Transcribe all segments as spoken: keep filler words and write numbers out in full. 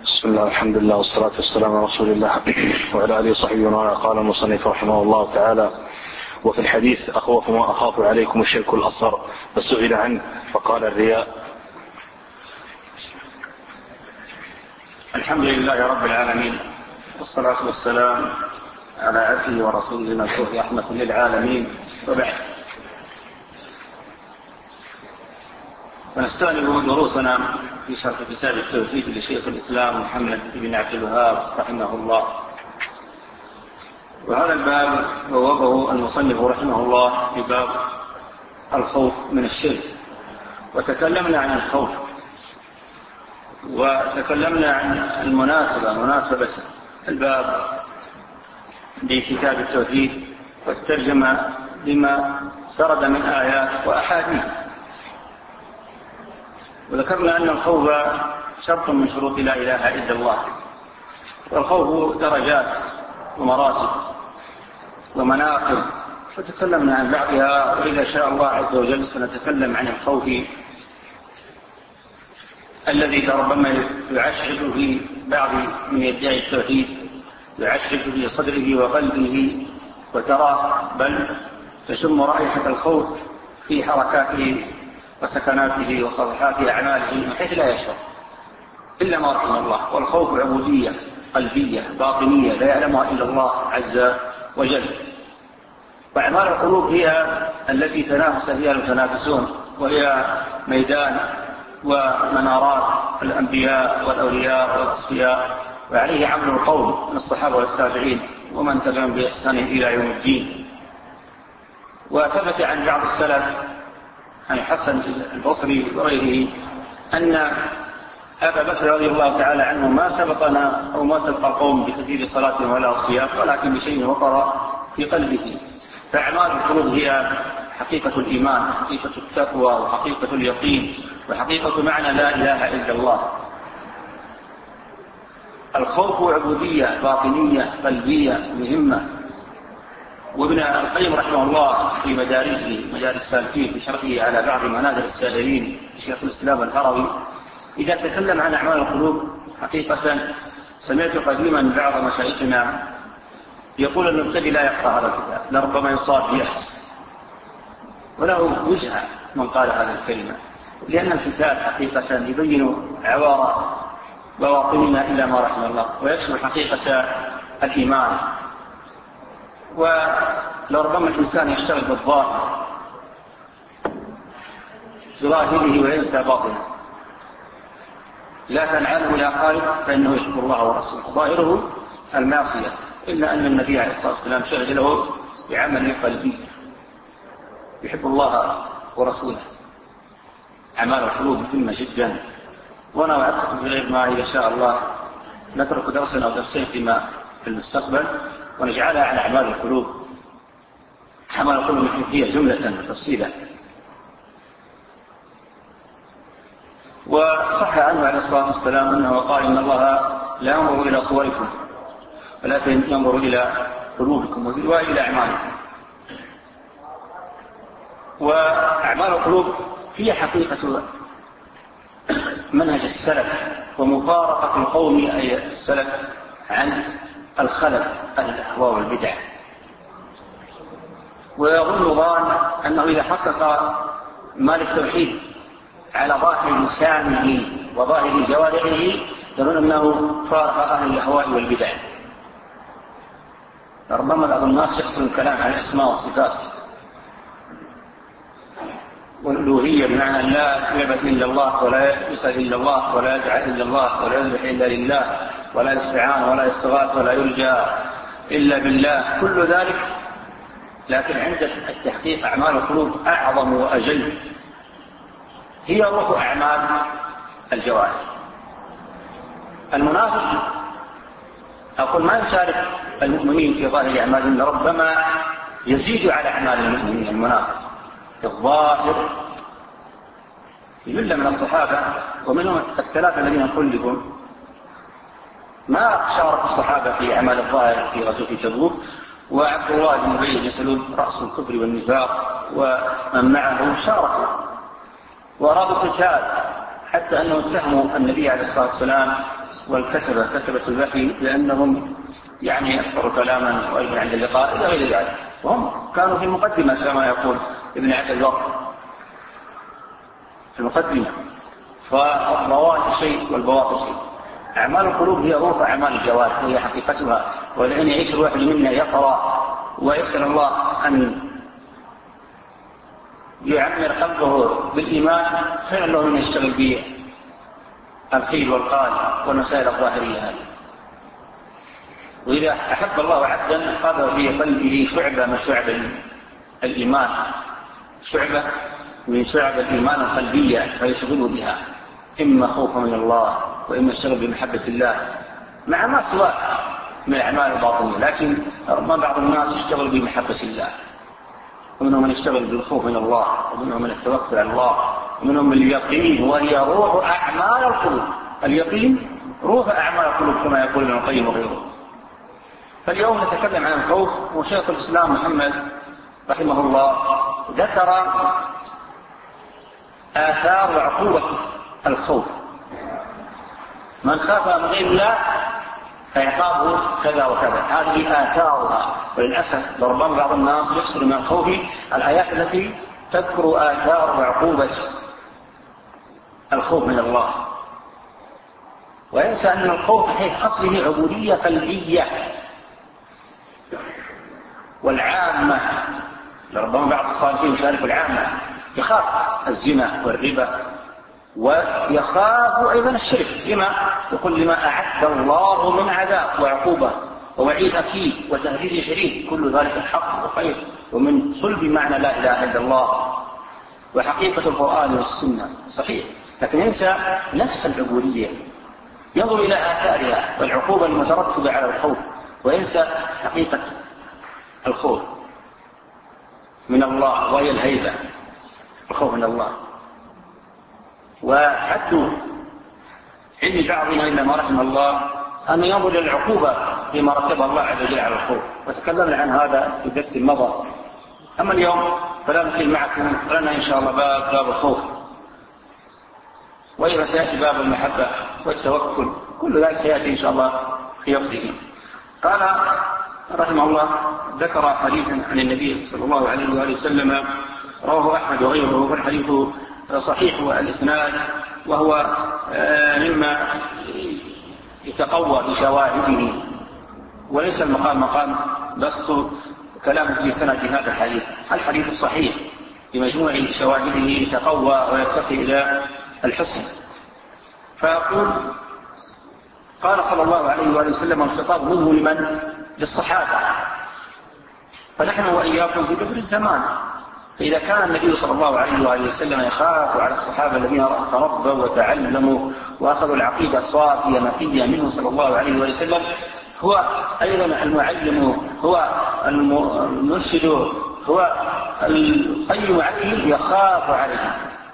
بسم الله الحمد لله والصلاة والسلام على رسول الله وعلى آله وصحبه ومن والاه. قال المصنف رحمه الله تعالى: وفي الحديث أخوف ما أخاف عليكم الشرك الأصغر، فسئل عنه فقال الرياء. الحمد لله رب العالمين، والصلاة والسلام على عبده ورسوله المبعوث رحمة للعالمين، وبعد. ونستأنف دروسنا في شرح كتاب التوحيد لشيخ الإسلام محمد بن عبد الوهاب رحمه الله. وهذا الباب بوابه المصنف رحمه الله بباب الخوف من الشرك، وتكلمنا عن الخوف، وتكلمنا عن المناسبة مناسبة الباب لكتاب التوحيد والترجمة لما سرد من آيات وأحاديث. وذكرنا أن الخوف شرط من شروط لا إله إلا الله، والخوف درجات ومراتب ومناقب، وتكلمنا عن بعضها، وإذا شاء الله عز وجل سنتكلم عن الخوف الذي ربما يعشعش في بعض من يدعي التوحيد، يعشعش في صدره وقلبه، وتراه بل تشم رائحة الخوف في حركاته وسكناته وصفحات أعماله من حيث لا يشعر إلا ما رحم الله. والخوف عبودية قلبية باطنية لا يعلمها إلا الله عز وجل. وأعمال القلوب هي التي تنافس فيها المتنافسون، وهي ميدان ومنارات الأنبياء والأولياء والأصفياء، وعليه عمل القوم من الصحابة والتابعين ومن تبعهم بإحسان إلى يوم الدين. وثبت عن بعض السلف عن الحسن البصري وغيره أن أبا بكر رضي الله تعالى عنه ما سبقنا أو ما سبق القوم بكثير صلاة ولا صيام، ولكن بشيء وقر في قلبه. فأعمال القلوب هي حقيقة الإيمان، حقيقة التقوى، وحقيقة اليقين، وحقيقة معنى لا إله إلا الله. الخوف عبودية باطنية قلبية مهمة. وابن القيم رحمه الله في مدارسه مدارس السالكين في شرحه على بعض منازل السائرين شيخ الإسلام الهروي، إذا تكلم عن أعمال القلوب حقيقة سمعت قديما بعض مشايخنا يقول أن المبتدئ لا يقرأ هذا الكتاب، لربما يصاب بيأس، وله وجهة من قال هذه الكلمة، لأن الكتاب حقيقة يبين عوار بواطننا إلا ما رحم الله، ويكشف حقيقة الإيمان. ولربما الإنسان يشتغل بالظاهر ظاهره وينسى باطنه، لا تنعله لا قالب فإنه يحب الله ورسوله، ظاهره المعصية، إلا أن النبي عليه الصلاة والسلام شغله بعمل قلبي يحب الله ورسوله. أعمال القلوب مهمة جدا. وأنا وعدتكم بغير ما إذا شاء الله نترك درسا أو درسين فيما في المستقبل ونجعلها على أعمال القلوب. أعمال القلوب هي جملة وتفصيلا. وصح عنه عليه الصلاة والسلام أنه قال: إن الله لا ينظر إلى صوركم ولكن ينظر إلى قلوبكم، وفي رواية إلى أعمالكم. وأعمال القلوب هي حقيقة منهج السلف ومفارقة القوم أي السلف عن الخلف عن الأهواء والبدع. ويظن ظان أنه إذا حقق مال التوحيد على ظاهر لسانه وظاهر جوارحه يظن أنه فارق أهل الأهواء والبدع. ربما بعض الناس يقصد الكلام عن الأسماء والصفات والألوهية، بمعنى لا يعبد إلا الله ولا يسأل إلا الله ولا يدعى إلا الله ولا يذبح إلا لله ولا يستعان ولا يستغاث ولا يرجى إلا بالله، كل ذلك. لكن عند التحقيق أعمال القلوب أعظم وأجل، هي روح أعمال الجوارح. المنافق أقول ما يشارك المؤمنين في ظاهر أعمالهم، ربما يزيد على أعمال المؤمنين المنافق في الظاهر. جل من الصحابة ومنهم الثلاثة الذين خلفوا ما شارك الصحابة في أعمال الظاهر في غزوة تبوك، وعبد الله بن أبي بن سلول رأس الكفر والنفاق ومن معه شاركوا وأرادوا القتال، حتى أنه اتهموا النبي عليه الصلاة والسلام والكتبة كتبة الوحي لأنهم يعني أكثر كلاما وأيضا عند اللقاء إلى غير ذلك، وهم كانوا في المقدمة كما يقول ابن عبد البر في المقدمة. فالظواهر شيء والبواطن شيء. أعمال القلوب هي روح أعمال الجوارح وهي حقيقتها، ولأن يعيش الواحد منا يقرأ ويسأل الله أن يعمر قلبه بالإيمان خير له من يشتغل به القيل والقال والمسائل الظاهرية هذه. وإذا أحب الله عبدا قضى في قلبه شعبة من شعب الإيمان، شعبة من شعب الإيمان القلبية فيشغل بها، إما خوفا من الله وإما الشغل بمحبة الله مع ما سواء من الأعمال الباطنية. لكن ما بعض الناس يشتغل بمحبة الله، ومنهم من يشتغل بالخوف من الله، ومنهم من التوكل على الله، ومنهم من اليقين وهي روح أعمال القلوب. اليقين روح أعمال القلوب كما يقول ابن القيم وغيره. فاليوم نتكلم عن الخوف، وشيخ الإسلام محمد رحمه الله ذكر آثار وعقوبة الخوف. من خاف من غير الله فعقابه كذا وكذا، هذه آثارها. وللأسف ربما بعض الناس يفسر من الخوف الآيات التي تذكر آثار وعقوبة الخوف من الله، وينسى أن الخوف في أصله عبودية قلبية. والعامة ربما بعض الصالحين يشارك العامة يخاف الزنا والربا، ويخاف أيضا الشرك لما يقول لما أعد الله من عذاب وعقوبة ووعيد أكيد وتهديد شديد، كل ذلك الحق وخير ومن صلب معنى لا إله إلا الله وحقيقة القرآن والسنة صحيح. لكن ينسى نفس العبودية، ينظر إلى آثارها والعقوبة المترتبة على الخوف، وينسى حقيقة الخوف من الله وهي الهيبة، الخوف من الله. وحد علم بعضنا إلا ما رحم الله أن ينظر إلى العقوبة فيما رتبها الله عز وجل على الخوف، وتكلمنا عن هذا في الدرس المضى. أما اليوم فلا نخل معكم لنا إن شاء الله باب باب الخوف، وإذا سيأتي باب المحبة والتوكل، كل ذلك سيأتي إن شاء الله في وقته. قال رحمه الله ذكر حديثا عن النبي صلى الله عليه وآله وسلم رواه أحمد وغيره، والحديث صحيح والإسناد، وهو مما يتقوى بشواهده، وليس المقام مقام بسط كلام في سند هذا الحديث. الحديث الصحيح بمجموع شواهده يتقوى ويرتقي إلى الحسن. فيقول قال صلى الله عليه وآله وسلم الخطاب منه لمن؟ للصحابة، فنحن وإياكم في بدر الزمان. فإذا كان النبي صلى الله عليه وآله وسلم يخاف على الصحابة الذين تربوا وتعلموا وأخذوا العقيدة صافية نقية منه صلى الله عليه وآله وسلم، هو أيضا المعلم، هو المرشد، هو القيم عليهم، يخاف عليهم،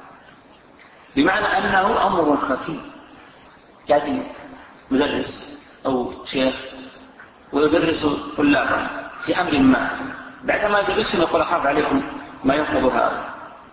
بمعنى أنه أمر خفي. يعني مدرس أو شيخ ويدرس طلابا في أمر ما، بعدما يدرسهم يقول أخاف عليكم ما ينقض هذا،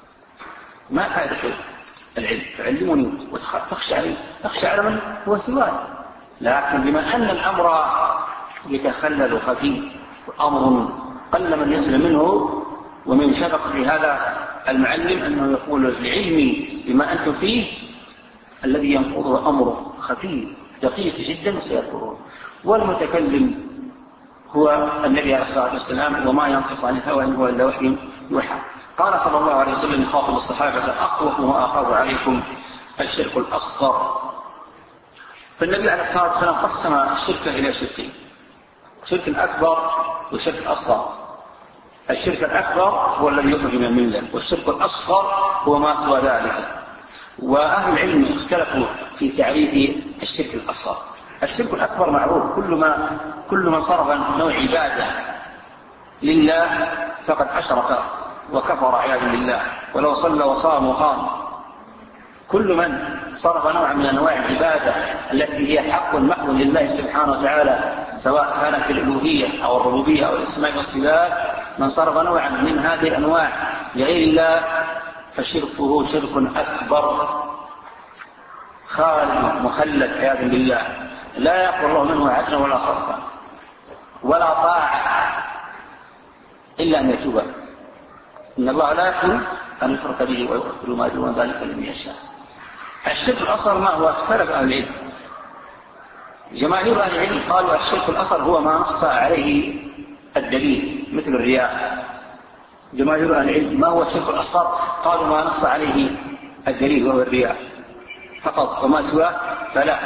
ما فائدة العلم، تعلموني وتخشى عليه، تخشى على من هو سواء. لكن بما أن الأمر يتخلل خفي وأمر قل من يسلم منه، ومن شفق في هذا المعلم أنه يقول لعلمي بما أنتم فيه الذي ينقضه أمره خفي دقيق جدا سيذكرون، والمتكلم هو النبي عليه الصلاة والسلام وما ينطق عن الهوى إن هو إلا وحي يوحى. قال صلى الله عليه وسلم يخاطب الصحابة أخوف ما أخاف عليكم الشرك الأصغر. فالنبي عليه الصلاة والسلام قسم الشرك إلى شركين، شرك أكبر وشرك أصغر. الشرك الأكبر هو الذي يخرج من الملة، والشرك الأصغر هو ما سوى ذلك. وأهل العلم اختلفوا في تعريف الشرك الأصغر. الشرك الأكبر معروف، كل ما كل من صرف نوع عبادة لله فقد أشرك وكفر عياذا بالله، ولو صلى وصام وقام. كل من صرف نوع من أنواع العبادة التي هي حق محض لله سبحانه وتعالى، سواء كانت في الألوهية أو الربوبية أو الأسماء والصفات، من صرف نوعا من هذه الأنواع لغير الله فشركه شرك أكبر خالد مخلد عياذا بالله لا يقبل الله منه عدلا ولا صرفا ولا طاعة إلا أن يتوب. إن الله لا يغفر أن يشرك به ويغفر ما دون ذلك لمن يشاء. الشرك الأصغر ما هو؟ اختلف أهل العلم. جماهير أهل العلم قالوا الشرك الأصغر هو ما نص عليه الدليل مثل الرياء. جماهير أهل العلم ما هو الشرك الأصغر؟ قالوا ما نص عليه الدليل وهو الرياء فقط وما سواه فلا.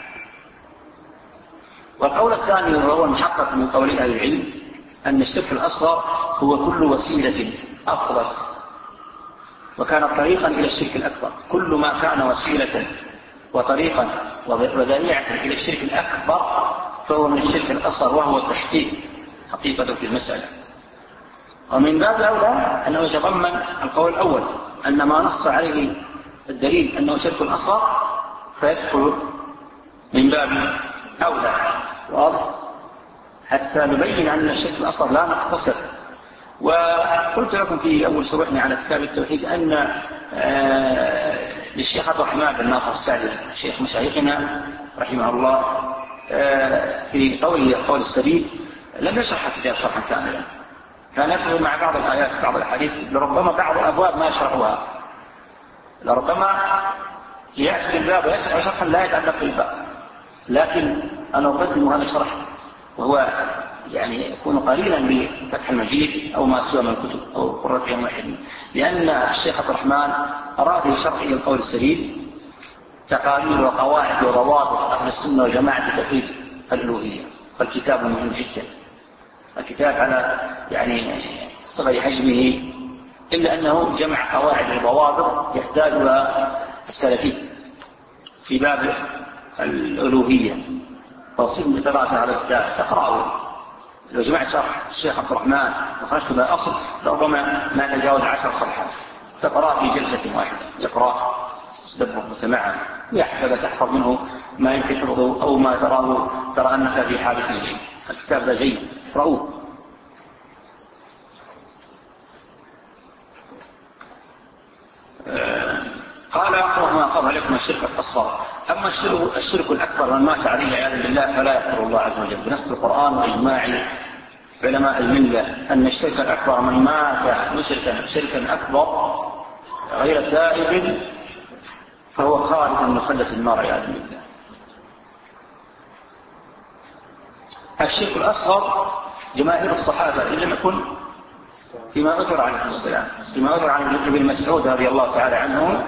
والقول الثاني وهو المحقق من قول أهل العلم أن الشرك الأصغر هو كل وسيلة أفضل وكان طريقا إلى الشرك الأكبر. كل ما كان وسيلة وطريقا وذريعة إلى الشرك الأكبر فهو من الشرك الأصغر وهو التحقيق حقيقة في المسألة. ومن باب الأولى أنه يتضمن القول الأول أن ما نص عليه الدليل أنه شرك أصغر فيدخل من باب أولى. واضح؟ حتى نبين أن الشرك الأصغر لا نقتصر. وقلت لكم في أول شروحنا على كتاب التوحيد أن للشيخ عبد الرحمن بن ناصر السعدي شيخ مشايخنا رحمه الله في قوله قول السبيل لم يشرح الكتاب شرحا كاملا، كان يدخل مع بعض الآيات بعض الحديث لربما بعض الأبواب ما يشرحها، لربما يأتي الباب ويسمع شرحا لا يتعلق بالباب، لكن أنا أقدم هذا الشرح وهو يعني يكون قليلا بفتح المجيد أو ما سوى من الكتب أو قرة عين واحد، لأن الشيخ عبد الرحمن أراد في شرحه القول السليم تقارير وقواعد وضوابط أهل السنة والجماعة في توحيد الألوهية. فالكتاب مهم جدا، الكتاب على يعني صغر حجمه إلا أنه جمع قواعد وضوابط يحتاجها السلفي في باب الألوهية، فصير بقراءة على الكتاب تقرأه. لو جمعت شرح الشيخ عبد الرحمن وخرجت بها أصل ربما ما تجاوز عشر صفحات، تقرأ في جلسة واحدة، يقرأ تدبر وسماعا ويحفظ تحفظ منه ما يمكن حفظه أو ما تراه ترى أنك في حادث إليه. الكتاب ذا جيد اقرأوه. قال أقرأ ما قضى لكم الشرك الأصغر. أما الشرك, الشرك الأكبر من مات عليه عياذا بالله فلا يغفر الله عز وجل بنص القرآن وإجماع علماء الملة أن الشرك الأكبر من مات مشركا شركا أكبر غير تائب فهو خالد مخلد النار عياذا بالله. الشرك الأصغر جماهير الصحابة إن لم يكن فيما أثر عليه السلام فيما أثر عن ابن مسعود رضي الله تعالى عنه،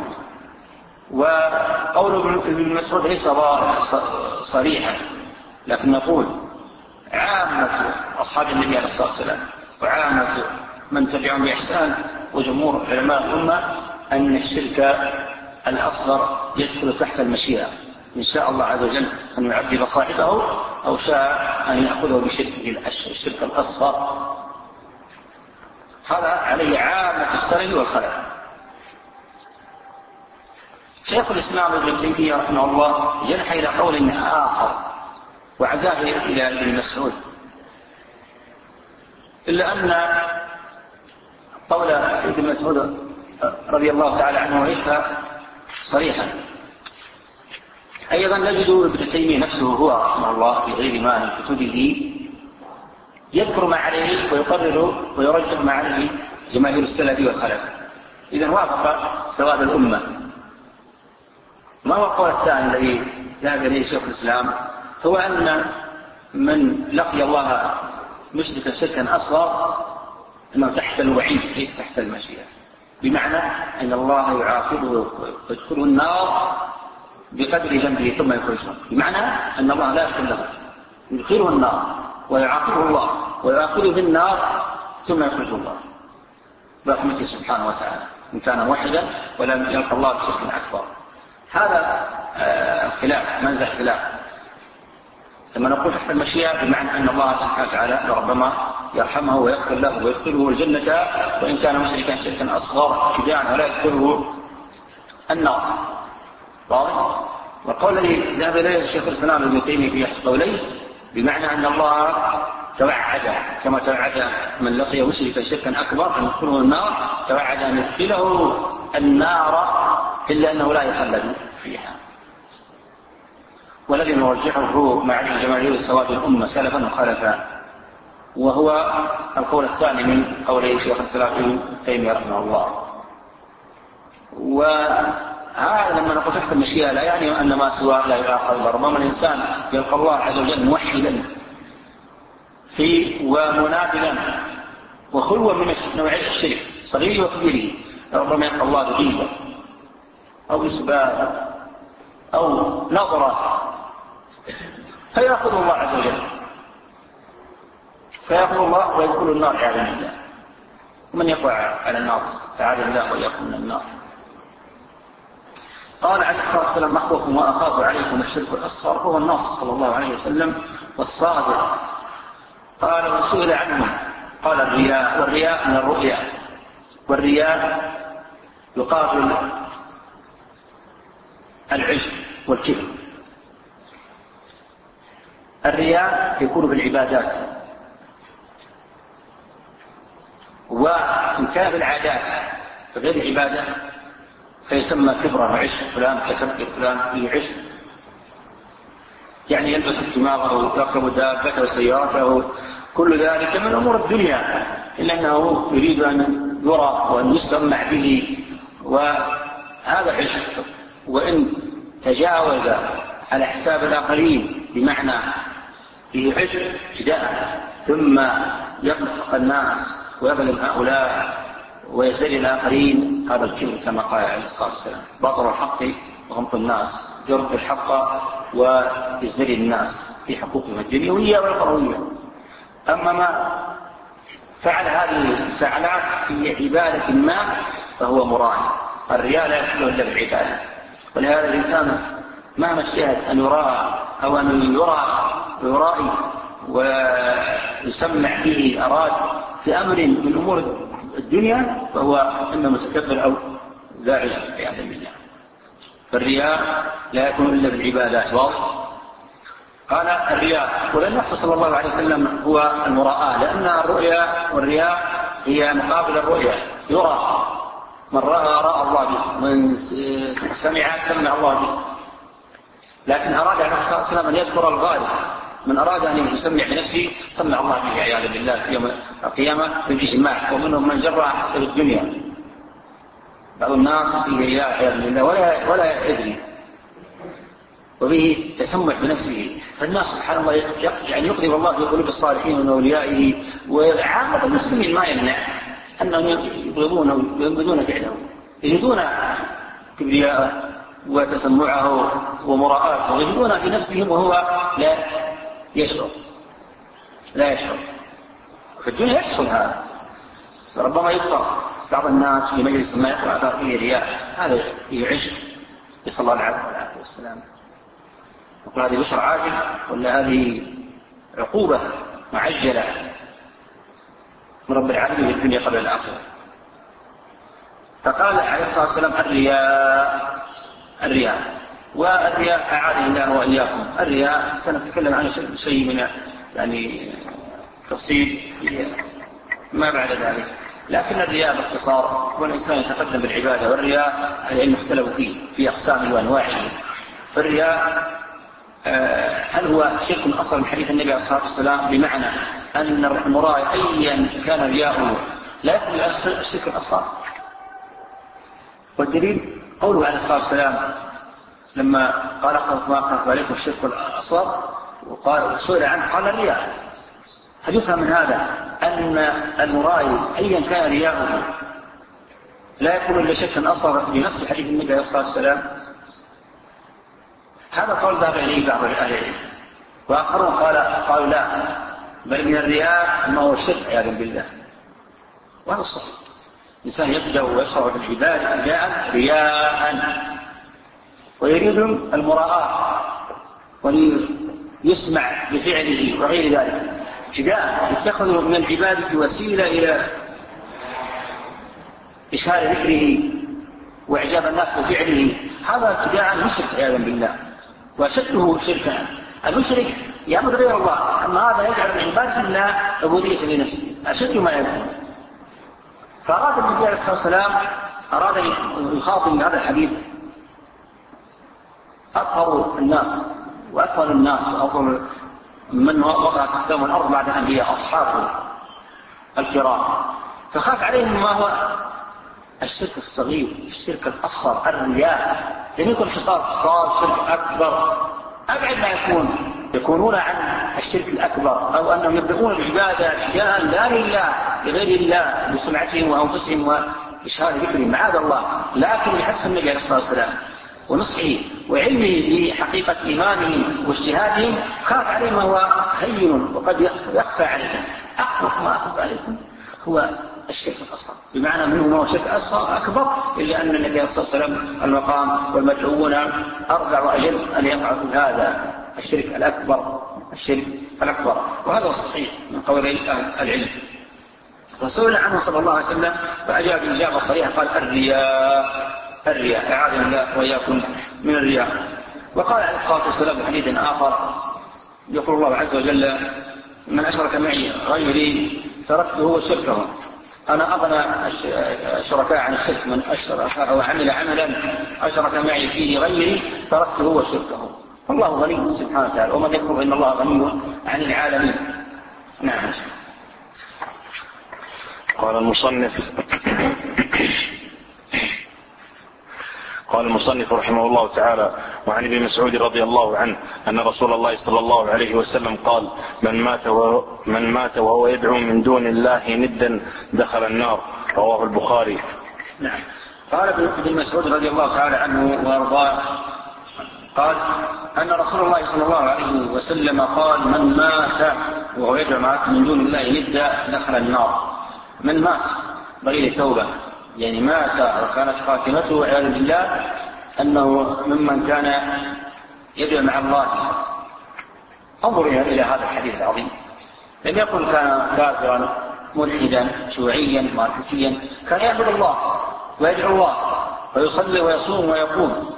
وقول ابن مسعود ليس صريحا لكن نقول عامة أصحاب النبي عليه الصلاة والسلام وعامة من تبعهم بإحسان وجمهور علماء الأمة أن الشرك الأصغر يدخل تحت المشيئة إن شاء الله عز وجل أن يعذب صاحبه أو شاء أن يأخذه بشركه الشرك الأصغر. هذا عليه عامة السلف والخلف. شيخ الإسلام ابن تيمية رحمه الله ينحى إلى قول آخر وعزاه إلى ابن مسعود، إلا أن قول ابن مسعود رضي الله تعالى عنه ليس صريحا. أيضا نجد ابن تيمية نفسه هو رحمه الله في غير ما من كتبه يذكر ما عليه ويقرر ويرجح ما عليه جماهير السلف والخلف. إذن وافق سواد الأمة. ما هو القول الثاني الذي ذهب إليه شيخ الإسلام؟ هو أن من لقي الله مشركا شركا أصغر أنه تحت الوعيد ليس تحت المشيئة، بمعنى أن الله يعاقبه ويدخله النار بقدر ذنبه ثم يخرجه، بمعنى أن الله لا يغفر له، يدخله النار ويعاقبه الله ويأخذه بالنار ثم يخرجه الله برحمته سبحانه وتعالى إن كان موحدا ولم يلقى الله بشرك أكبر. هذا خلاف منزع خلاف. لما نقول تحت المشيئة بمعنى أن الله سبحانه وتعالى ربما يرحمه ويغفر له ويدخله الجنة وإن كان مشركا شركا أصغر ابتداء ولا يدخله النار. واضح؟ والقول الذي ذهب إليه الشيخ الإسلام ابن تيمية في أحد قوليه بمعنى أن الله توعد كما توعد من لقي مشركا شركا أكبر أن يدخله النار، توعد أن يدخله النار إلا أنه لا يخلد فيها. والذي نرجحه مع جماهير سواد الأمة سلفا وخلفا، وهو القول الثاني من قول شيخ الإسلام ابن تيمية رحمه الله. وهذا لما نقول تحت المشيئة لا يعني أن ما سواه لا يعاقب. ربما الإنسان يلقى الله عز وجل موحدا في ومنابلا وخلوا من نوعية الشرك صغيره وكبيره، ربما يلقى الله غيبة أو إسباب أو نظرة فيأخذ الله عز وجل، فيأخذ الله ويدخل النار عياذا بالله. ومن يقع على النار فعاذ الله وإياكم من النار. قال عليه الصلاة والسلام: أخوف ما أخاف عليكم الشرك الأصغر هو الناصح صلى الله عليه وسلم والصادق. قال: وسئل عنه قال: الرياء. والرياء من الرؤيا، والرياء يقابل العجب والكبر. الرياء يكون بالعبادات، وإن كان بالعادات غير العبادة فيسمى كبرا وعجب. فلان كسبر، فلان فيه عجب، يعني يلبس دماغه ويركب دابته وسيارته، كل ذلك من أمور الدنيا، إلا أنه يريد أن يرى وأن يسمع به، وهذا عجب. وإن تجاوز على حساب الآخرين بمعنى فيه عجب ابتداء، ثم يقلق الناس ويظلم هؤلاء ويسأل الآخرين، هذا الكبر كما قال عليه الصلاة والسلام: بطر الحق وغمط الناس، جرد الحق ويزدري الناس في حقوقهم الدنيوية والأخروية. أما ما فعل هذه الفعلات في عبادة ما فهو مرائي. الرياء لا يحل إلا بالعبادة، ولهذا الإنسان مهما اجتهد أن يرى أو أن يرى ويرائي ويسمع به أراد في أمر من أمور الدنيا فهو إما متكبر أو ذا عجب عياذا بالله. فالرياء لا يكون إلا بالعبادات. واضح؟ قال: الرياء. ولن نفسه صلى الله عليه وسلم هو المراءة، لأن الرؤيا والرياء هي مقابل الرؤيا، يرى. من رأى رأى الله به، من سمع سمع الله به. لكن أراد عليه الصلاة والسلام أن يذكر الغالب، من أراد أن يسمع بنفسه سمع الله به عياذا بالله في يوم القيامة بالإجماع. ومنهم من جرى حتى بالدنيا، بعض الناس فيه رياء عياذا بالله ولا ولا يدري، وبه تسمع بنفسه. فالناس سبحان الله يعني يقذف الله في قلوب الصالحين من أوليائه، وعامة المسلمين ما يمنع أنهم يبغضونه وينبذون فعله، يجدون كبرياءه وتسمعه ومراءته، ويجدون في نفسهم وهو لا يشعر لا يشعر في الدنيا يحصل هذا. ربما يذكر بعض الناس في مجلس ما يقرأ فيه رياء، هذا يعشق. يصلى الله عليه والسلام يقول: هذه بشرى عاجل ولا هذه عقوبة معجلة من رب العالمين في الدنيا قبل الآخرة؟ فقال عليه الصلاة والسلام: الرياء. الرياء والرياء أعاذنا الله وإياكم. الرياء سنتكلم عن شيء من يعني تفصيل ما بعد ذلك، لكن الرياء باختصار والإنسان يتقدم بالعبادة. والرياء العلم اختلفوا فيه في أقسامه وأنواعه. فالرياء هل هو شرك أصغر من حديث النبي عليه الصلاة والسلام، بمعنى أن المرائي أيا كان رياؤه لا يكون الشرك الأصغر؟ والدليل قوله عليه الصلاة والسلام لما قال: أخاف ما أخاف عليكم الشرك الأصغر، وقال سئل عنه قال: الرياء. هل يفهم من هذا أن المرائي أيا كان رياؤه لا يكون إلا شركا أصغر بنفس حديث النبي عليه الصلاة والسلام؟ هذا قول ذهب إليه بعض أهل العلم، وآخرون قال قالوا لا، بل من الرياء أنه هو الشرك عياذا بالله. وهذا الصحيح. الإنسان يبدأ ويشرع بالعبادة جاء رياء ويريد المراءة وليسمع بفعله وغير ذلك، ابتداء يتخذ من العبادة وسيلة إلى إشهار ذكره وإعجاب الناس بفعله. هذا ابتداء مشرك عياذا بالله، وأشده شركا. المشرك يعبد غير الله، أما هذا يجعل من عبادة الله عبودية لنفسه، أشد ما يكون. فأراد النبي عليه الصلاة والسلام أراد أن يخاطب من هذا الحديث أطهر الناس وأفضل الناس وأفضل من وقع تحتهم الأرض بعد الأنبياء أصحابه الكرام، فخاف عليهم ما هو الشرك الصغير، الشرك الأصغر، الرياء، لأن يكون خطاب صار شرك أكبر أبعد ما يكون، يكونون عن الشرك الأكبر، أو أنهم يبدأون العبادة أشياء لا لله لغير الله بسمعتهم وأنفسهم وإشهار ذكرهم معاذ الله، لكن لحسن النبي عليه الصلاة والسلام ونصحه وعلمه بحقيقة إيمانهم واجتهادهم خاف عليهم وهو هين وقد يخفى عليهم. أخوف ما أخوف عليكم هو الشرك الأصغر، بمعنى منه هو شرك أصغر أكبر، إلا أن النبي صلى الله عليه وسلم المقام والمدعوون أرجع وأجل أن يقع في هذا الشرك الأكبر، الشرك الأكبر، وهذا الصحيح من قول العلم. وسئل عنه صلى الله عليه وسلم فأجاب إجابة صريحة قال الرياء، الرياء أعاذنا الله وإياكم من الرياء. وقال عليه الصلاة والسلام حديث آخر يقول الله عز وجل من أشرك معي غيري تركته وشركه، أنا أغنى الشركاء عن الشرك، من أشرك أو عمل عملا أشرك معي فيه غيري تركته وشركه. الله غني سبحانه وتعالى، ومن يكفر إن الله غني عن العالمين. نعم. قال المصنف قال المصنف رحمه الله تعالى: وعن ابن مسعود رضي الله عنه أن رسول الله صلى الله عليه وسلم قال: من مات وهو, من مات وهو يدعو من دون الله ندا دخل النار. رواه البخاري. نعم. قال ابن مسعود رضي الله تعالى عنه وارضاه قال أن رسول الله صلى الله عليه وسلم قال: من مات وهو يدعو من دون الله ندا دخل النار. من مات بغير توبة، يعني مات وكانت خاتمته والعياذ بالله أنه ممن كان يدعو مع الله. انظر إلى هذا الحديث العظيم، لم يكن كان كافرا ملحدا شيوعيا ماركسيا، كان يعبد الله ويدعو الله ويصلي ويصوم ويقوم.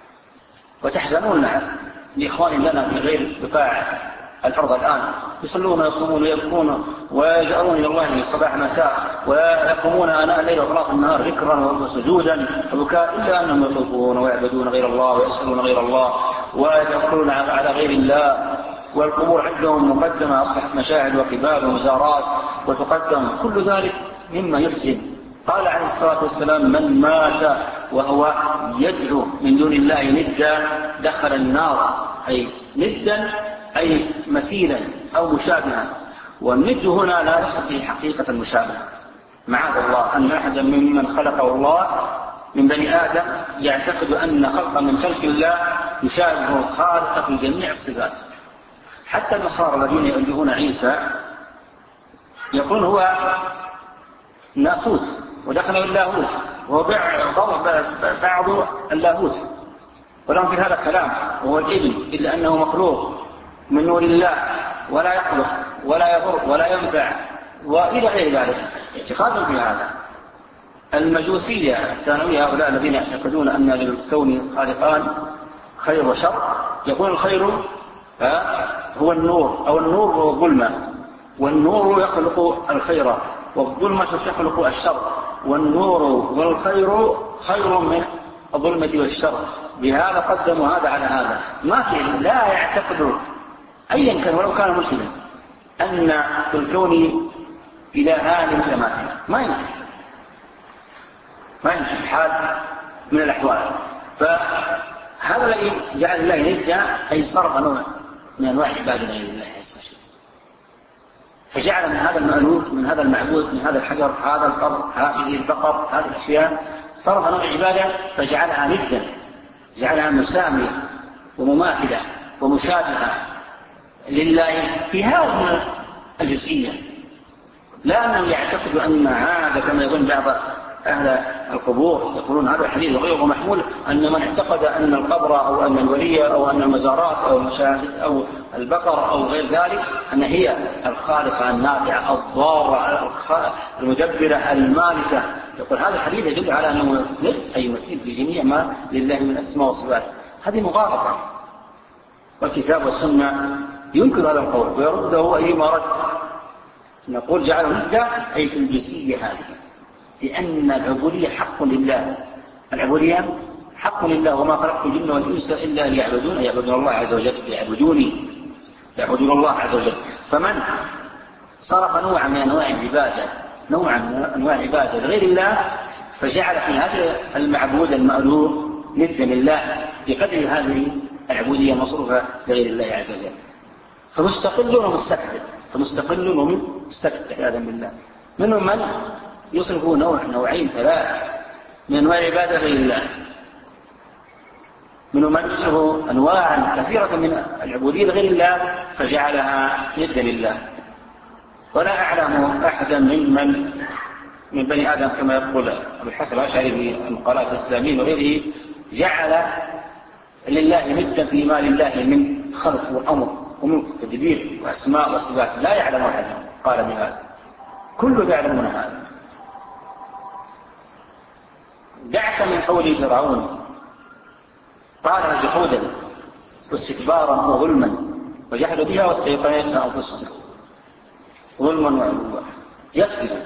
وتحزنون لإخوان لنا في غير بقاع الأرض الآن يصلون ويصومون ويبكون ويجأرون إلى الله صباح مساء ويقومون آناء الليل وأطراف النهار ذكرا وسجودا وبكاء، إلا أنهم يطلبون ويعبدون غير الله ويسألون غير الله ويدخلون على غير الله، والقبور عندهم مقدمة أصبحت مشاهد وقباب ومزارات وتقدم، كل ذلك مما يحزن. قال عليه الصلاة والسلام: من مات وهو يدعو من دون الله ندا دخل النار، أي ندا أي مثيلا أو مشابها. والند هنا لا يقصد به حقيقة المشابهة، معاذ الله أن أحدا ممن خلقه الله من بني آدم يعتقد أن خلقا من خلق الله يشابه الخالق في جميع الصفات. حتى النصارى الذين يؤلهون عيسى يقولون هو ناسوت ودخل اللاهوت وهو بعض اللاهوت، ولهم في هذا الكلام وهو الابن، إلا أنه مخلوق من نور الله ولا يخلق ولا يضر ولا ينفع وإلى غير ذلك، اعتقاد في هذا. المجوسية الثانوية هؤلاء الذين يعتقدون أن للكون خالقان خير وشر، يقول الخير هو النور أو النور هو الظلمة، والنور يخلق الخير والظلمة تخلق الشر، والنور والخير خير من الظلمة والشر. بهذا قدموا هذا على هذا. ما في لا يعتقد أيا كان ولو كان ملحدا أن في الكون إلهان متماثلان، ما يمكن ما يمكن حال من الأحوال. فهذا الذي جعل الله ندا أي صرف نوع من أنواع عبادنا لله عز وجل، فجعل من هذا المألوف من هذا المعبود من هذا الحجر هذا القبر هذه البقر هذه الأشياء صرف نوع عبادة فجعلها ندا، جعلها مسامية ومماثلة ومشابهة لله في هذه الجزئية، لا أنهم يعتقدوا أن هذا كما يظن بعض أهل القبور يقولون هذا الحديث وغيره محمول أن من اعتقد أن القبر أو أن الولي أو أن المزارات أو المشاهد أو البقر أو غير ذلك أن هي الخالقة النافعة الضارة المدبرة المالكة، يقول هذا الحديث يدل على أنه ند أي مثيل في جميع ما لله من الأسماء والصفات. هذه مغالطة، والكتاب والسنة ينكر هذا القول ويرده أي ما رد. نقول جعله ندا أي في الجزئية هذه، لأن العبودية حق لله، العبودية حق لله وما خلقت الجن والإنس إلا ليعبدون يعبدون الله عز وجل يعبدوني يعبدون الله عز وجل. فمن صرف نوعا من أنواع العبادة نوعا من أنواع العبادة لغير الله فجعل في هذا المعبود المألوه ندا لله بقدر هذه العبودية مصروفة لغير الله عز وجل. فمستقل ومستكبر فمستقل ومستكبر عياذا بالله. منهم من يصرف نوع نوعين ثلاث من أنواع العبادة غير الله. منهم من يصرف أنواعا كثيرة من العبودية لغير الله فجعلها ندا لله. ولا أعلم أحدا ممن من بني آدم كما يقول أبو الحسن الأشعري في المقالات الإسلامية وغيره جعل لله ندا فيما لله من خلق وأمر وملك تدبير وأسماء وصفات لا يعلم أحد قال بهذا. كل يعلمون هذا. دعك من قول فرعون قال جحودا واستكبارا وظلما وجحدوا بها واستيقنتها أنفسهم ظلما وعلوا يكذب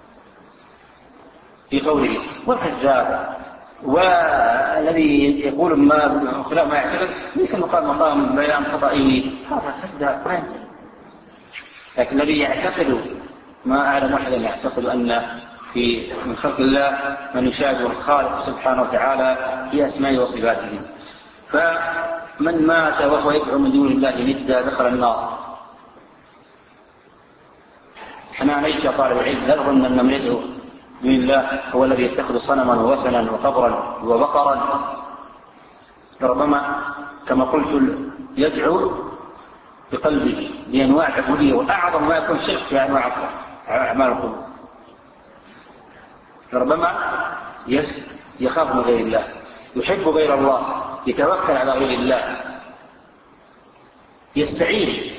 في قوله والكذاب والذي يقول ما خلاف ما يعتقد ليس مقام مقام بيان خطئه هذا كذاب ما يمكن. لكن الذي يعتقد ما أعلم أحدا يعتقد أن في من خلق الله من يشابه الخالق سبحانه وتعالى في أسمائه وصفاته. فمن مات وهو يدعو من دون الله ندا دخل النار. حنانيك قال العلم لا تظن أن من يدعو دون الله هو الذي يتخذ صنما ووثنا وقبرا وبقرا. ربما كما قلت يدعو بقلبه بأنواع عبودية وأعظم ما يكون شرك في أنواع أعمال القلوب. ربما يخاف من غير الله يحب غير الله يتوكل على غير الله يستعين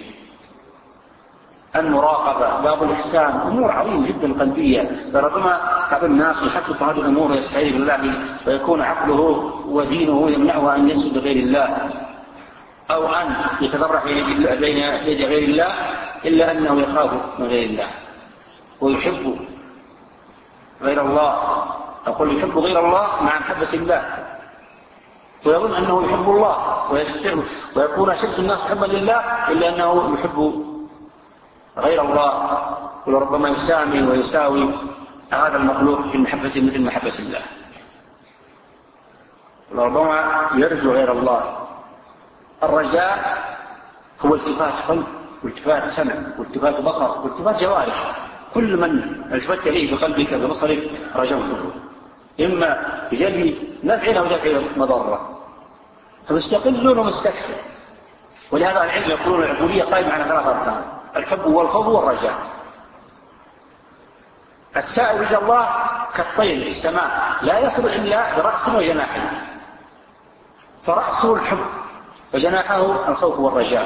المراقبة باب الإحسان أمور عظيمة جدا قلبية. فربما بعض الناس يحقق هذه الأمور ويستعين بالله ويكون عقله ودينه يمنعه أن يسجد لغير الله أو أن يتضرع بين يد غير الله إلا أنه يخاف من غير الله ويحب غير الله. أقول يحب غير الله مع محبة الله ويظن أنه يحب الله ويستعمل ويكون أشد الناس حبا لله إلا أنه يحب غير الله وربما يسامي ويساوي هذا المخلوق في محبة مثل محبة الله. وربما يرجو غير الله. الرجاء هو التفات قلب والتفات سمع والتفات بصر والتفات جوارح. كل من التفت إليه بقلبك ببصرك رجوته إما بجلب نفع أو دفع مضرة. فمستقل ومستكثر. ولهذا العلم يقولون العبودية قائمة على ثلاث أركان الحب والخوف والرجاء. السائر إلى الله كالطير في السماء لا يصل إلا برأس وجناحه فرأسه الحب وجناحه الخوف والرجاء.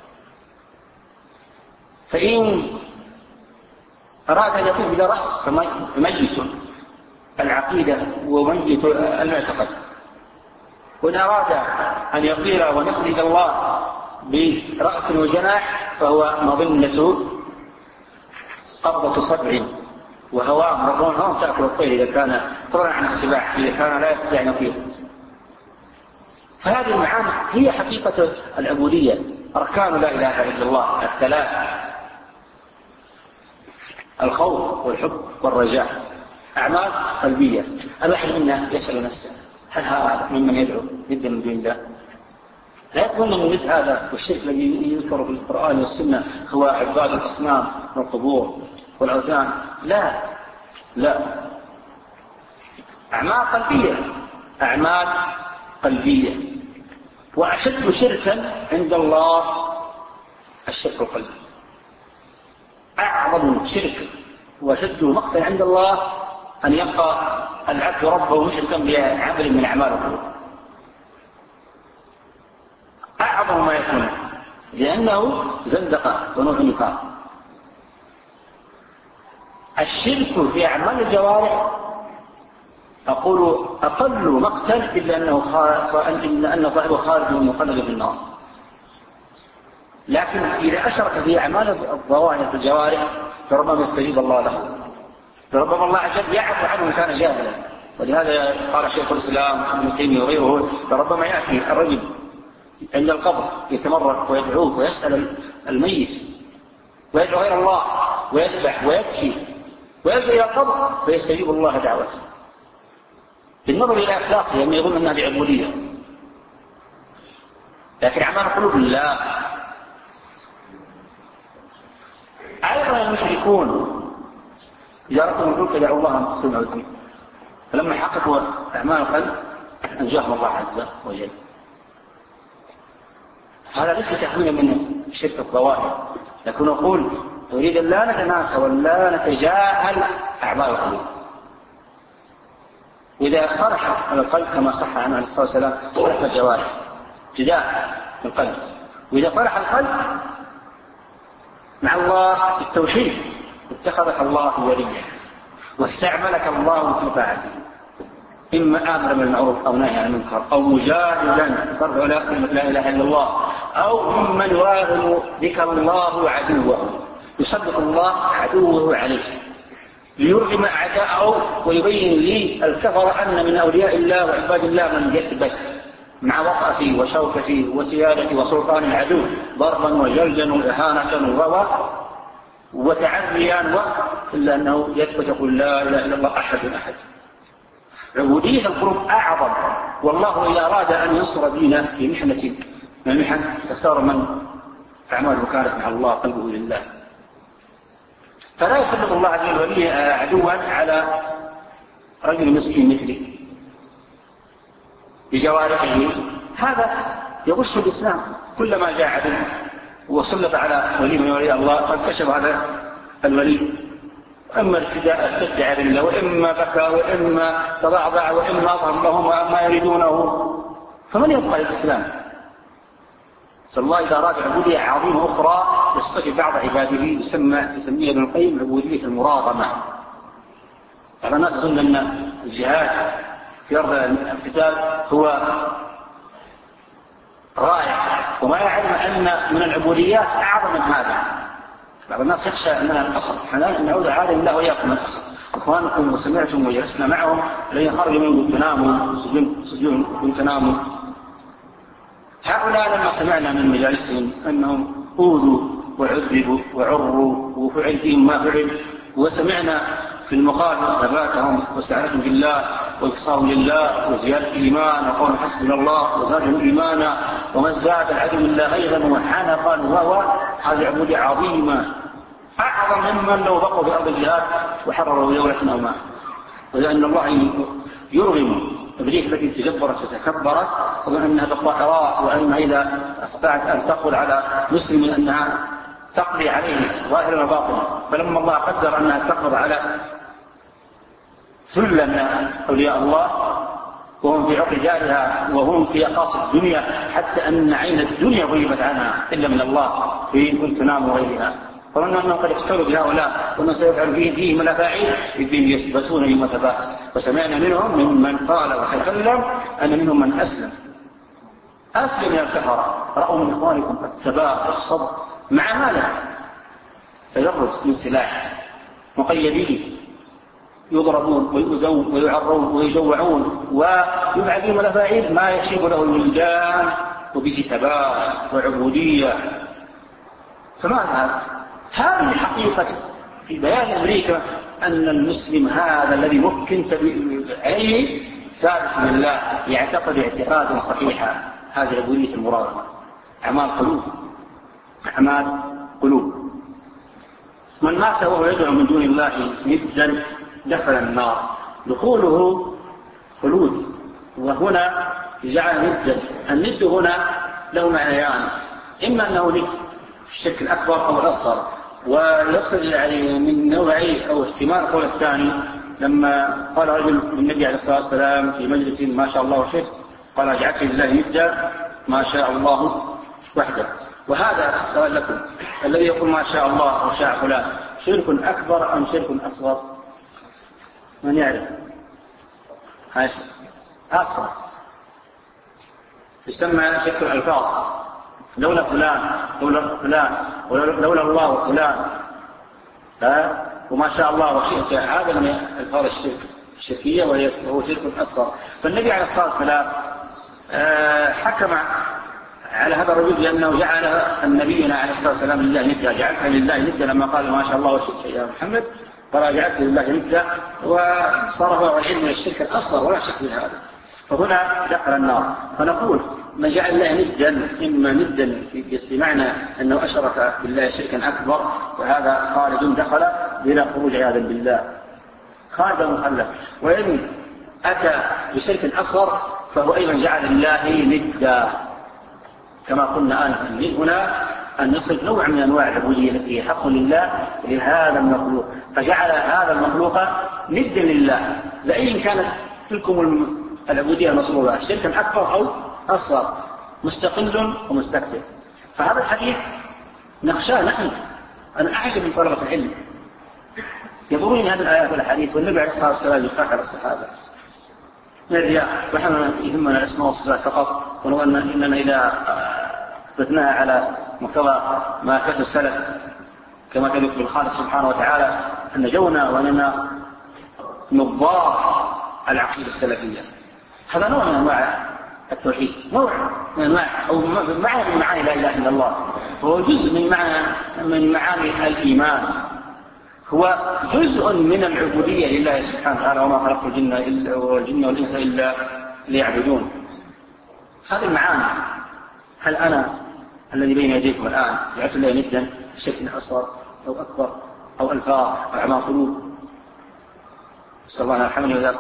فإن أراد أن يطيب إلى رأس فميت العقيدة وميت المعتقد. وإن أراد أن يطير ونصل إلى الله برأس وجناح فهو مظنة قبضة صبع وهواء رضون هون تأكل الطير إذا كان طرا عن السباح إذا كان لا يستطيع أن يطير. فهذه المعاني هي حقيقة العبودية. أركان لا إله إلا الله الثلاث الخوف والحب والرجاء أعمال قلبية. الواحد منا يسأل نفسه هل هذا ممن يدعو ندا من دون الله؟ لا يقولون أن ند هذا والشرك الذي يذكر في القرآن والسنة هو عباد الأصنام والقبور والأوثان. لا لا أعمال قلبية أعمال قلبية. وأشد شركا عند الله الشرك القلبي. أعظم شرك وأشد مقتا عند الله أن يبقى العبد ربه مشركا بعمل من أعمال القلوب. أعظم ما يكون لأنه زندقة ونوع نفاق. الشرك في أعمال الجوارح أقول أقل مقتل إلا أنه إلا أن صاحبه خارج ومخلد في النار. لكن إذا أشرك في أعمال الظواهر في الجوارح فربما يستجيب الله له. فربما الله عز وجل يعفو عنه إن كان جاهلا ولهذا قال شيخ الإسلام ابن تيمية وغيره فربما يأتي الرجل عند القبر يتمرق ويدعوه ويسأل الميت ويدعو غير الله ويذبح ويبكي ويلجأ إلى القبر فيستجيب الله دعوته بالنظر إلى أخلاقه لأنه يظن أنها بعبودية. لكن أعمال القلوب لا. أيضا المشركون إذا رأوا الملوك دعوا الله مخلصين الدين فلما حققوا أعمال القلب أنجاهم الله عز وجل. هذا ليس تحويلا من شرك الظواهر، لكن نقول نريد أن لا نتناسى ولا نتجاهل أعمال القلوب. وإذا صرح القلب كما صح عنه عليه الصلاة والسلام صرح الجوارح جداء في القلب، وإذا صرح القلب مع الله التوحيد اتخذك الله وليا واستعملك الله في طاعته، إما آمر بالمعروف أو نهي عن المنكر أو مجاهدا فرع لا لا إله إلا الله أو ممن يواظب بك الله عدوه يصدق الله عدوه عليه ليرغم أعداءه ويبين لي الكفر أن من أولياء الله وعباد الله من يثبت مع وطأته وشوكته وسيادته وسلطان العدو ضربا وجلدا وإهانة وروى وتعريا إلا أنه يثبت يقول لا إله إلا الله أحد أحد. عبودية القلوب أعظم، والله إذا أراد أن ينصر دينه في محنة من المحن تختار من أعماله كانت مع الله قلبه لله. فلا يسلط الله عز وجل عدوا على رجل مسكين مثلي بجوارحه، هذا يغش الإسلام. كلما جاء عدو وسلط على ولي من ولي الله قد كشف هذا الولي إما ارتد على الله وإما بكى وإما تضعضع وإما أظهر لهم وما يريدونه، فمن يبقى الإسلام؟ فالله إذا أراد عبودية عظيمة أخرى يصطفي بعض عباده يسمى يسميها ابن القيم عبودية المراغمة. هذا الناس يظن أن الجهاد في أرض القتال هو رائع وما يعلم أن من العبوديات أعظم من هذا. بعض الناس يخشى أننا القصر، حنان نعود عالم الله وإياكم من القصر. إخوانكم وسمعتم وجلسنا معهم لن خرجوا منكم تناموا سجون كنت تناموا. هؤلاء لما سمعنا من مجالسهم أنهم أوذوا وعذبوا وعروا وفعل فيهم ما فعل، وسمعنا في المقابل ثباتهم واستعانتهم بالله وإكصارهم لله وزيادة الإيمان وقول حسبنا الله وزادهم إيمانا وما زاد العدو الله أيضا وحنقا وهو هذه عبودية عظيمة أعظم ممن لو بقوا في أرض الجهاد وحرروا دولة أو ما. ولأن الله يرغم إبليس التي تجبرت وتكبرت وظن أنها تطهرات وأنها إذا استطاعت أن تقول على مسلم أنها تقضي عليه ظاهرا وباطنا، فلما الله قدر أنها تقض على ثلة من أولياء الله وهم في عقل جارها وهم في أقاصي الدنيا حتى أن عين الدنيا غيبت عنها إلا من الله في كنت نام وغيرها، فظنوا أنهم قد اختلوا بهؤلاء وأنه سيفعل فيه فيهم الأفاعيل إذن يثبتون يوم ثبات. وسمعنا منهم ممن قال وتكلم أن منهم من أسلم أسلم من الكفرة رأوا من إخوانكم الثبات والصبر مع ماذا؟ تجرد من سلاح مقيدين يضربون ويعرون ويجوعون ويبعث بهم الأفاعيل ما يحب له الولدان وبه ثبات وعبودية. فماذا هذا؟ هذه حقيقة في بيان أمريكا أن المسلم هذا الذي ممكن عليه ثابت بالله يعتقد اعتقادا صحيحا. هذه عبودية المراغمة أعمال قلوب أعمال قلوب. من مات وهو يدعو من دون الله ندا دخل النار، دخوله خلود. وهنا جعل ندا، الند هنا له معنيان، إما أنه ند الشرك الأكبر أو الأصغر، ويصل يعني من نوعي أو احتمال قول الثاني. لما قال رجل للنبي عليه الصلاة والسلام في مجلس ما شاء الله وشئت قال اجعلت لله ندا ما شاء الله وحده. وهذا السؤال لكم، الذي يقول ما شاء الله وشاء فلان شرك أكبر أم شرك أصغر؟ من يعرف؟ هاي أصغر يسمى شرك الألفاظ، لولا فلان لولا فلان ولولا الله وفلان ها وما شاء الله وشئت، هذا من ألفاظ الشرك. الشركية وهو شرك أصغر. فالنبي عليه الصلاة والسلام حكم على هذا الرجل بأنه جعل النبينا عليه الصلاة والسلام لله ندا، جعلتها لله ندا لما قال ما شاء الله وشئت يا محمد، قال جعلتها لله ندا، وصرفه العلم من الشرك الأصغر ولا شك في هذا. فهنا دخل النار. فنقول من جعل الله ندا إما ندا بمعنى أنه أشرك بالله شركا أكبر، فهذا خارج دخل بلا خروج عياذا بالله، خارج مخلف. وإن أتى بشرك أصغر فهو أيضا جعل الله ندا، كما قلنا آنفا. من هنا أن يصف نوع من أنواع العبودية التي هي حق لله لهذا المخلوق، فجعل هذا المخلوق ندا لله، لأن كانت تلكم العبودية المصروفة شركا أكبر أو أصغر، مستقل ومستكبر. فهذا الحديث نخشاه نحن. أنا أعجب من طلبة العلم يضرون هذه الآيات والحديث والنبي عليه الصلاة والسلام يفاح على الصحابة من الرياء، ونحن يهمنا الاسماء والصفات فقط، ولو أن إننا إذا أثبتناها على مقتضى ما أثبته السلف كما كان يقول الخالق سبحانه وتعالى أن نجونا وأننا نضاف العقيدة السلفية، هذا نوع من أنواع التوحيد، نوع من أنواع أو معنى من معاني لا إله إلا الله، هو جزء من معنى من معاني الإيمان، هو جزء من العبودية لله سبحانه وتعالى. وما خلقت الجن إلا والجن والإنس إلا ليعبدون. هذه المعاني. هل أنا الذي بين يديكم الآن جعلت الله ندا بشكل أصغر أو أكبر أو ألفاظ أو أعمال قلوب؟ صلى الله عليه وسلم وذاك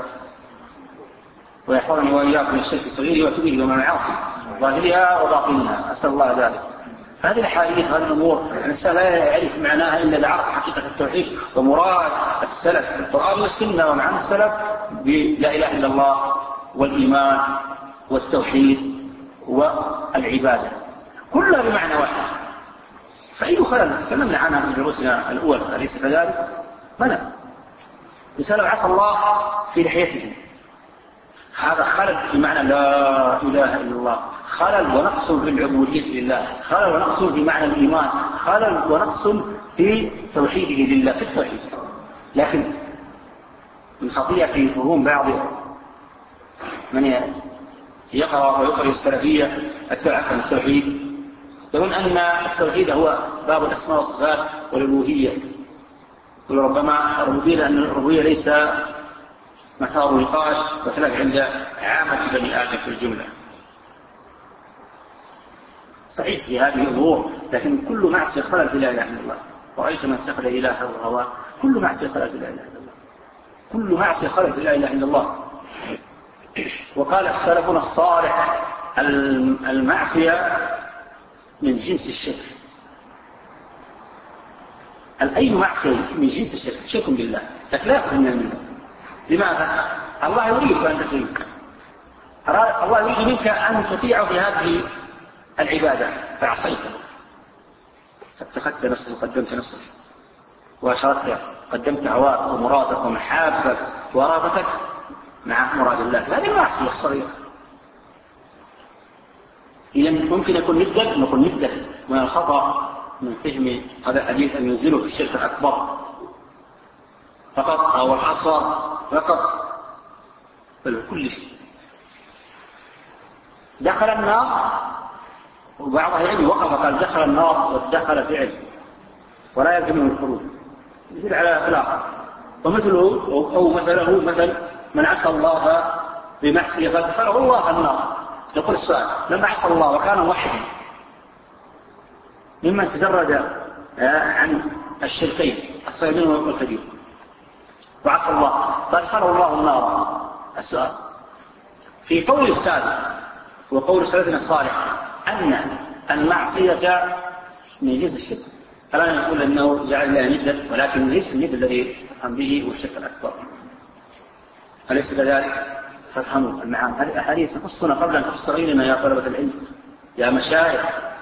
ويحفظني وإياكم من الشرك الصغير وكبير ومن المعاصي ظاهرها وباطنها، أسأل الله ذلك. هذه الحديث هذه الأمور الإنسان لا يعرف معناها إلا إذا عرف حقيقة التوحيد ومراد السلف في القرآن والسنة ومعنى السلف بلا إله إلا الله والإيمان والتوحيد والعبادة، كلها بمعنى واحد. فأي خلل تكلمنا عنها في دروسنا الأول أليس كذلك؟ بلى. إنسان عصى الله في لحيته، هذا خلل في معنى لا إله إلا الله، خلل ونقص في العبودية لله، خلل ونقص في معنى الإيمان، خلل ونقص في توحيده لله في التوحيد. لكن من خطيئة في فهوم بعض من يقرأ ويقرأ السلفية عن التوحيد يقول أن التوحيد هو باب الأسماء والصفات والألوهية، وربما الربوبية لأن الربوبية ليس مثار نقاش وخلاف عند عامة بني آدم في الجملة. صحيح في هذه الأمور، لكن كل معصية خلل في لا إله إلا الله. ورأيت من اتخذ إلهه هواه، كل معصية خلل في لا إله إلا الله، كل معصية خلل في لا إله إلا الله. وقال السلفنا الصالح المعصية من جنس الشرك. أي معصية من جنس الشرك، شرك بالله، لكن لا يأخذ منه. لماذا؟ الله يريد أن تطيع، الله يريد منك أن تطيعه في هذه العبادة فعصيته، فاتخذت نفسك وقدمت نفسك وأشركت، قدمت هواك ومرادك ومحابك ورغبتك مع مراد الله، هذه المعصية الصغيرة. إذن ممكن يكون ندا، نكون ندا من الخطأ من فهم هذا الحديث أن ينزله في الشرك الأكبر فقط أو الأصغر فقط، بل كل شيء. دخل النار، وبعضها يعني وقف قال دخل النار ودخل فعل ولا يلزم من الخروج، يصير على إطلاق. ومثله أو مثله مثل من عصى الله بمعصية فادخله الله النار. يقول السؤال لما عصى الله وكان موحدا ممن تجرد عن الشركين الصغير والكبير وعصى الله فادخله الله النار. السؤال في قول السابق وقول سلفنا الصالح أن المعصية من جنس الشرك، فلا نقول أنه جعل الله ندا، ولكن ليس الند الذي يفهم به والشرك الأكبر، أليس كذلك؟ فافهموا المعاني. هذه الأحاديث تخصنا قبل أن تخص غيرنا يا طلبة العلم، يا مشايخ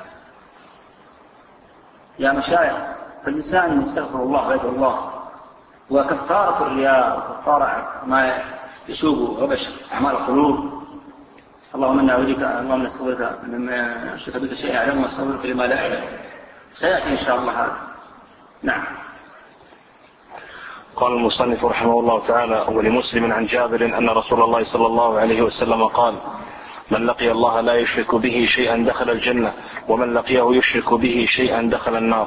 يا مشايخ. فالإنسان يستغفر الله ويدعو الله، وكفارة الرياء وكفارة ما يشوب غبش أعمال القلوب. اللهم إنا أوليك اللهم نستغفرك مما أشرك بك شيء أعلم واستغفرك لما لا أعلم. سيأتي إن شاء الله هذا. نعم. قال المصنف رحمه الله تعالى: ولمسلم عن جابر أن رسول الله صلى الله عليه وسلم قال: من لقي الله لا يشرك به شيئا دخل الجنة، ومن لقيه يشرك به شيئا دخل النار.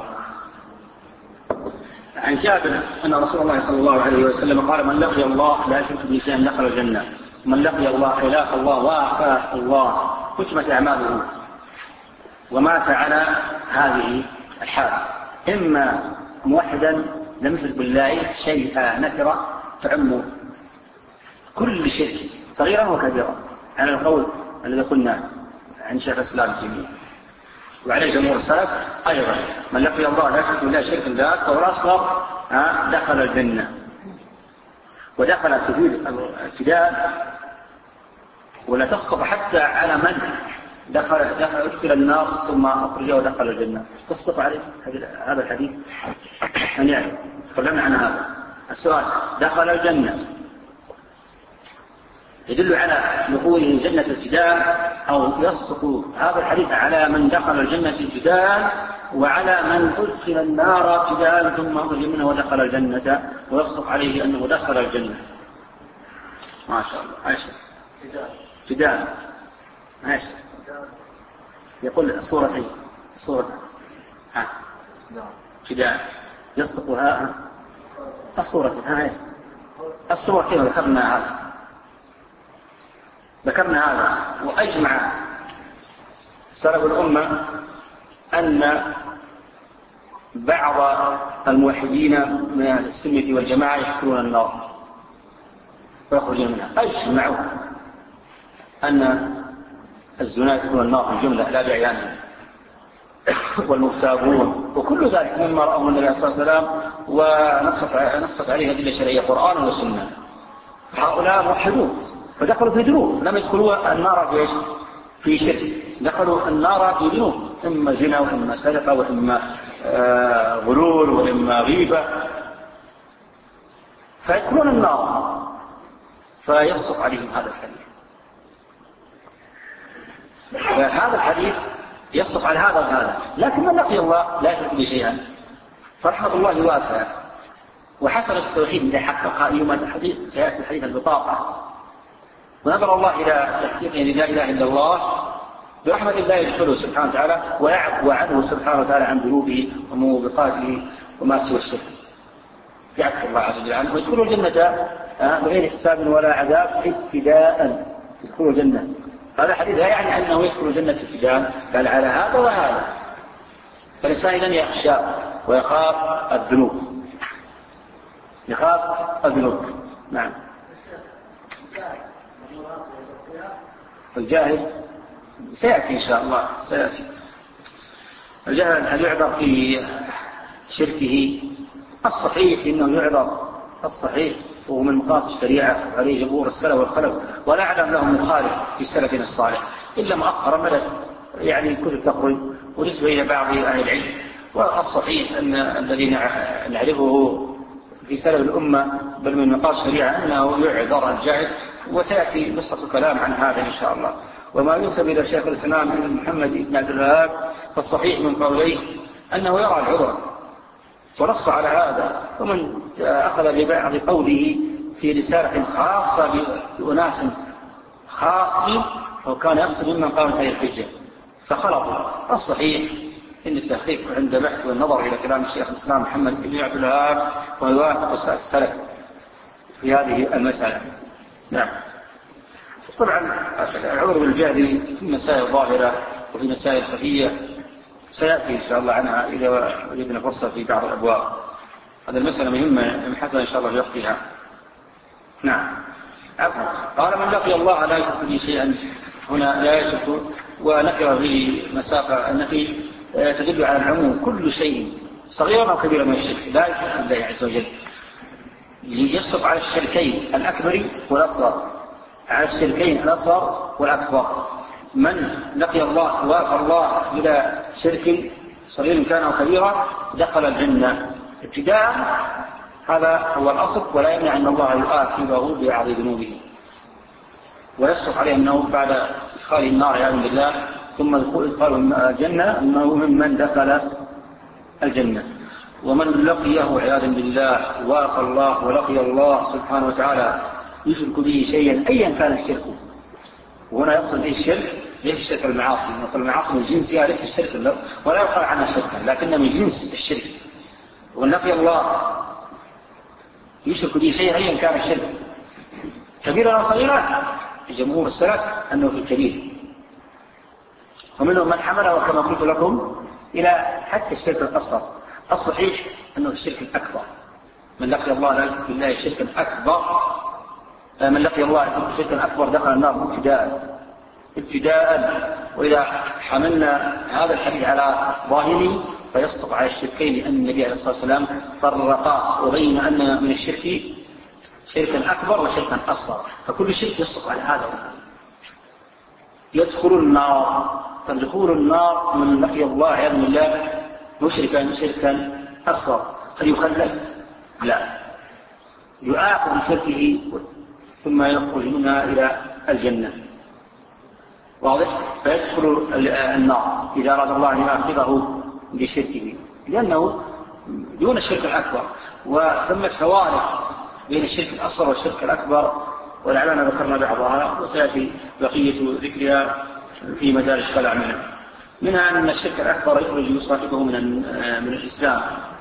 عن جابر أن رسول الله صلى الله عليه وسلم قال: من لقي الله لا يشرك به شيئا دخل الجنة، من لقي الله خلاف الله وآفاه الله ختمت أعماله ومات على هذه الحال، إما موحدا لم يشرك بالله شيئا نكرة تعم كل شرك صغيرا وكبيرا، على القول الذي قلنا عن شيخ الإسلام ابن تيمية وعليه جمهور السلف أيضا: من لقي الله لا يشرك بالله شركا ذاك فهو الأصغر دخل الجنة. ودخل تفيد الابتداء ولا تسقط حتى على من دخل دخل ادخل النار ثم أخرجه ودخل الجنة، تسقط عليه هذا الحديث. من يعرف؟ تكلمنا عن هذا السؤال. دخل الجنة يدل على دخوله جنة ابتداء، أو يصدق هذا الحديث على من دخل الجنة ابتداء وعلى من أدخل النار ابتداء ثم أخرج منه ودخل الجنة، ويصدق عليه أنه دخل الجنة. ما شاء الله. عائشة ابتداء عائشة يقول الصورتين الصورة ها ابتداء يصدقها الصورتين ها الصورتين ذكرنا هذا ذكرنا هذا وأجمع سلف الأمة أن بعض الموحدين من أهل السنة والجماعة يدخلون النار ويخرجون منها. أجمعوا أن الزنا يدخلون النار في الجملة لا بعيانهم، والمغتابون وكل ذلك مما رأوا من النبي صلى الله عليه وسلم ونصت عليه أدلة شرعية قرآن وسنة. هؤلاء موحدون فدخلوا في ذنوب، لم يدخلوا النار في في شرك، دخلوا النار في ذنوب، إما زنا وإما سرقة وإما آه غلول وإما غيبة، فيدخلون النار فيصدق عليهم هذا الحديث. فهذا الحديث يصدق على هذا وهذا. لكن من لقي الله لا يشرك به شيئا فرحمة الله واسعة، وحسن التوحيد إذا حقق يوم الحديث سيأتي حديث البطاقة، ونظر الله إلى تحقيقه لا إله إلا الله برحمة الله يدخله سبحانه وتعالى ويعفو عنه سبحانه وتعالى عن ذنوبه وموبقاته وما سوى الشرك، يعفو الله عز وجل عنه ويدخله الجنة بغير حساب ولا عذاب ابتداء. يدخله الجنة. هذا حديث لا يعني أنه يدخل الجنة ابتداء، بل على هذا وهذا. فالإنسان إذن يخشى ويخاف الذنوب، يخاف الذنوب. نعم. الجاهل سيأتي إن شاء الله سيأتي. الجاهل هل يعذر في شركه؟ الصحيح إنه يعذر، الصحيح وهو من مقاصد الشريعة عليه جمهور السلف والخلف، ولا أعلم لهم مخالف في سلفنا الصالح إلا مؤخرا بدأت يعني كتب تخرج ونسبة إلى بعض أهل العلم. والصحيح أن الذي نعرفه في سلف الأمة بل من مقاصد الشريعة أنه يعذر الجاهل، وسيأتي قصة الكلام عن هذا إن شاء الله. وما ينسب إلى شيخ الإسلام ابن محمد بن عبد الوهاب فالصحيح من قوليه أنه يرى العذر ونص على هذا، ومن أخذ ببعض قوله في رسالة خاصة بأناس خاصين وكان يقصد ممن قام هذه الحجة فخلطوا. الصحيح إن التحقيق عند بحث والنظر إلى كلام الشيخ الإسلام محمد بن عبد الوهاب ويوافق السلف في هذه المسألة. نعم. طبعا العذر بالجهل في مسائل ظاهرة وفي مسائل خفية سيأتي إن شاء الله عنها إذا وجدنا فرصة في بعض الأبواب. هذه المسألة مهمة حتى إن شاء الله في وقتها. نعم. عفوا. قال من لقي الله لا يشرك به شيئا، هنا لا يشرك ونكر في مسافة النفي تدل على العموم، كل شيء صغير أو كبير من الشرك لا يشرك بالله عز وجل. يصف على الشركين الأكبر والأصغر، على الشركين الأصغر والأكبر. من لقي الله وافى الله إلى شرك صغير كان أو كبيرا دخل الجنة ابتداء، هذا هو الأصل، ولا يمنع أن الله يؤاخذه ببعض ذنوبه ويصف عليه أنه بعد إدخاله النار عياذا بالله ثم إدخاله الجنة أنه ممن دخل الجنة. ومن لقيه عياذا بالله واقى الله ولقي الله سبحانه وتعالى يشرك به شيئا أيا كان الشرك. وهنا يقصد به الشرك ليس شرك المعاصي، نقول المعاصي من جنسها ليس الشرك له ولا يقال عنها شركا، لكن من جنس الشرك. ومن لقي الله يشرك به شيئا أيا كان الشرك كبيرا أو صغيرا، جمهور السلف أنه في الكبير، ومنهم من حمله كما قلت لكم إلى حتى الشرك الأصغر. الصحيح أنه الشرك الأكبر. من لقي الله لا يشرك بالله شركا أكبر، من لقي الله شركا أكبر دخل النار ابتداء ابتداء. وإذا حملنا هذا الحديث على ظاهره فيصدق على الشركين، لأن النبي عليه الصلاة والسلام فرقا وبين أن من الشرك شركا أكبر وشركا أصغر، فكل شرك يصدق على هذا. يدخل النار، فدخول النار من لقي الله عياذا بالله مشركا شركا أصغر فيخلد؟ لا، يعاقب بشركه ثم يخرج منها إلى الجنة. واضح؟ فيدخل النار إذا أراد الله أن يعاقبه بشركه، لأنه دون الشرك الأكبر. وثمة فوارق بين الشرك الأصغر والشرك الأكبر، ولعلنا ذكرنا بعضها وسيأتي بقية ذكرها في مجال اشتغل منها. منها أن الشرك الأكبر يخرج صاحبه من من الإسلام،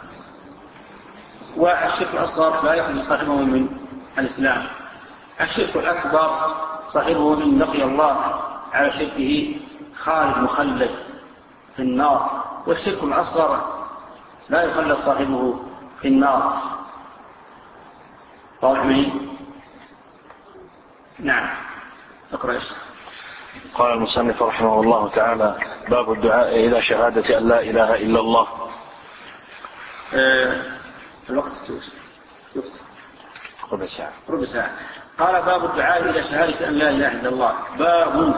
والشرك الأصغر لا يخرج صاحبه من الإسلام. الشرك الأكبر صاحبه من لقي الله على شركه خالد مخلد في النار، والشرك الأصغر لا يخلد صاحبه في النار. واضح مني؟ نعم. اقرأ ايش؟ قال المصنف رحمه الله تعالى: باب الدعاء إلى شهادة أن لا إله إلا الله. أه الوقت ربع ساعة. ربع ساعة. قال: باب الدعاء إلى شهادة أن لا إله إلا الله. باب،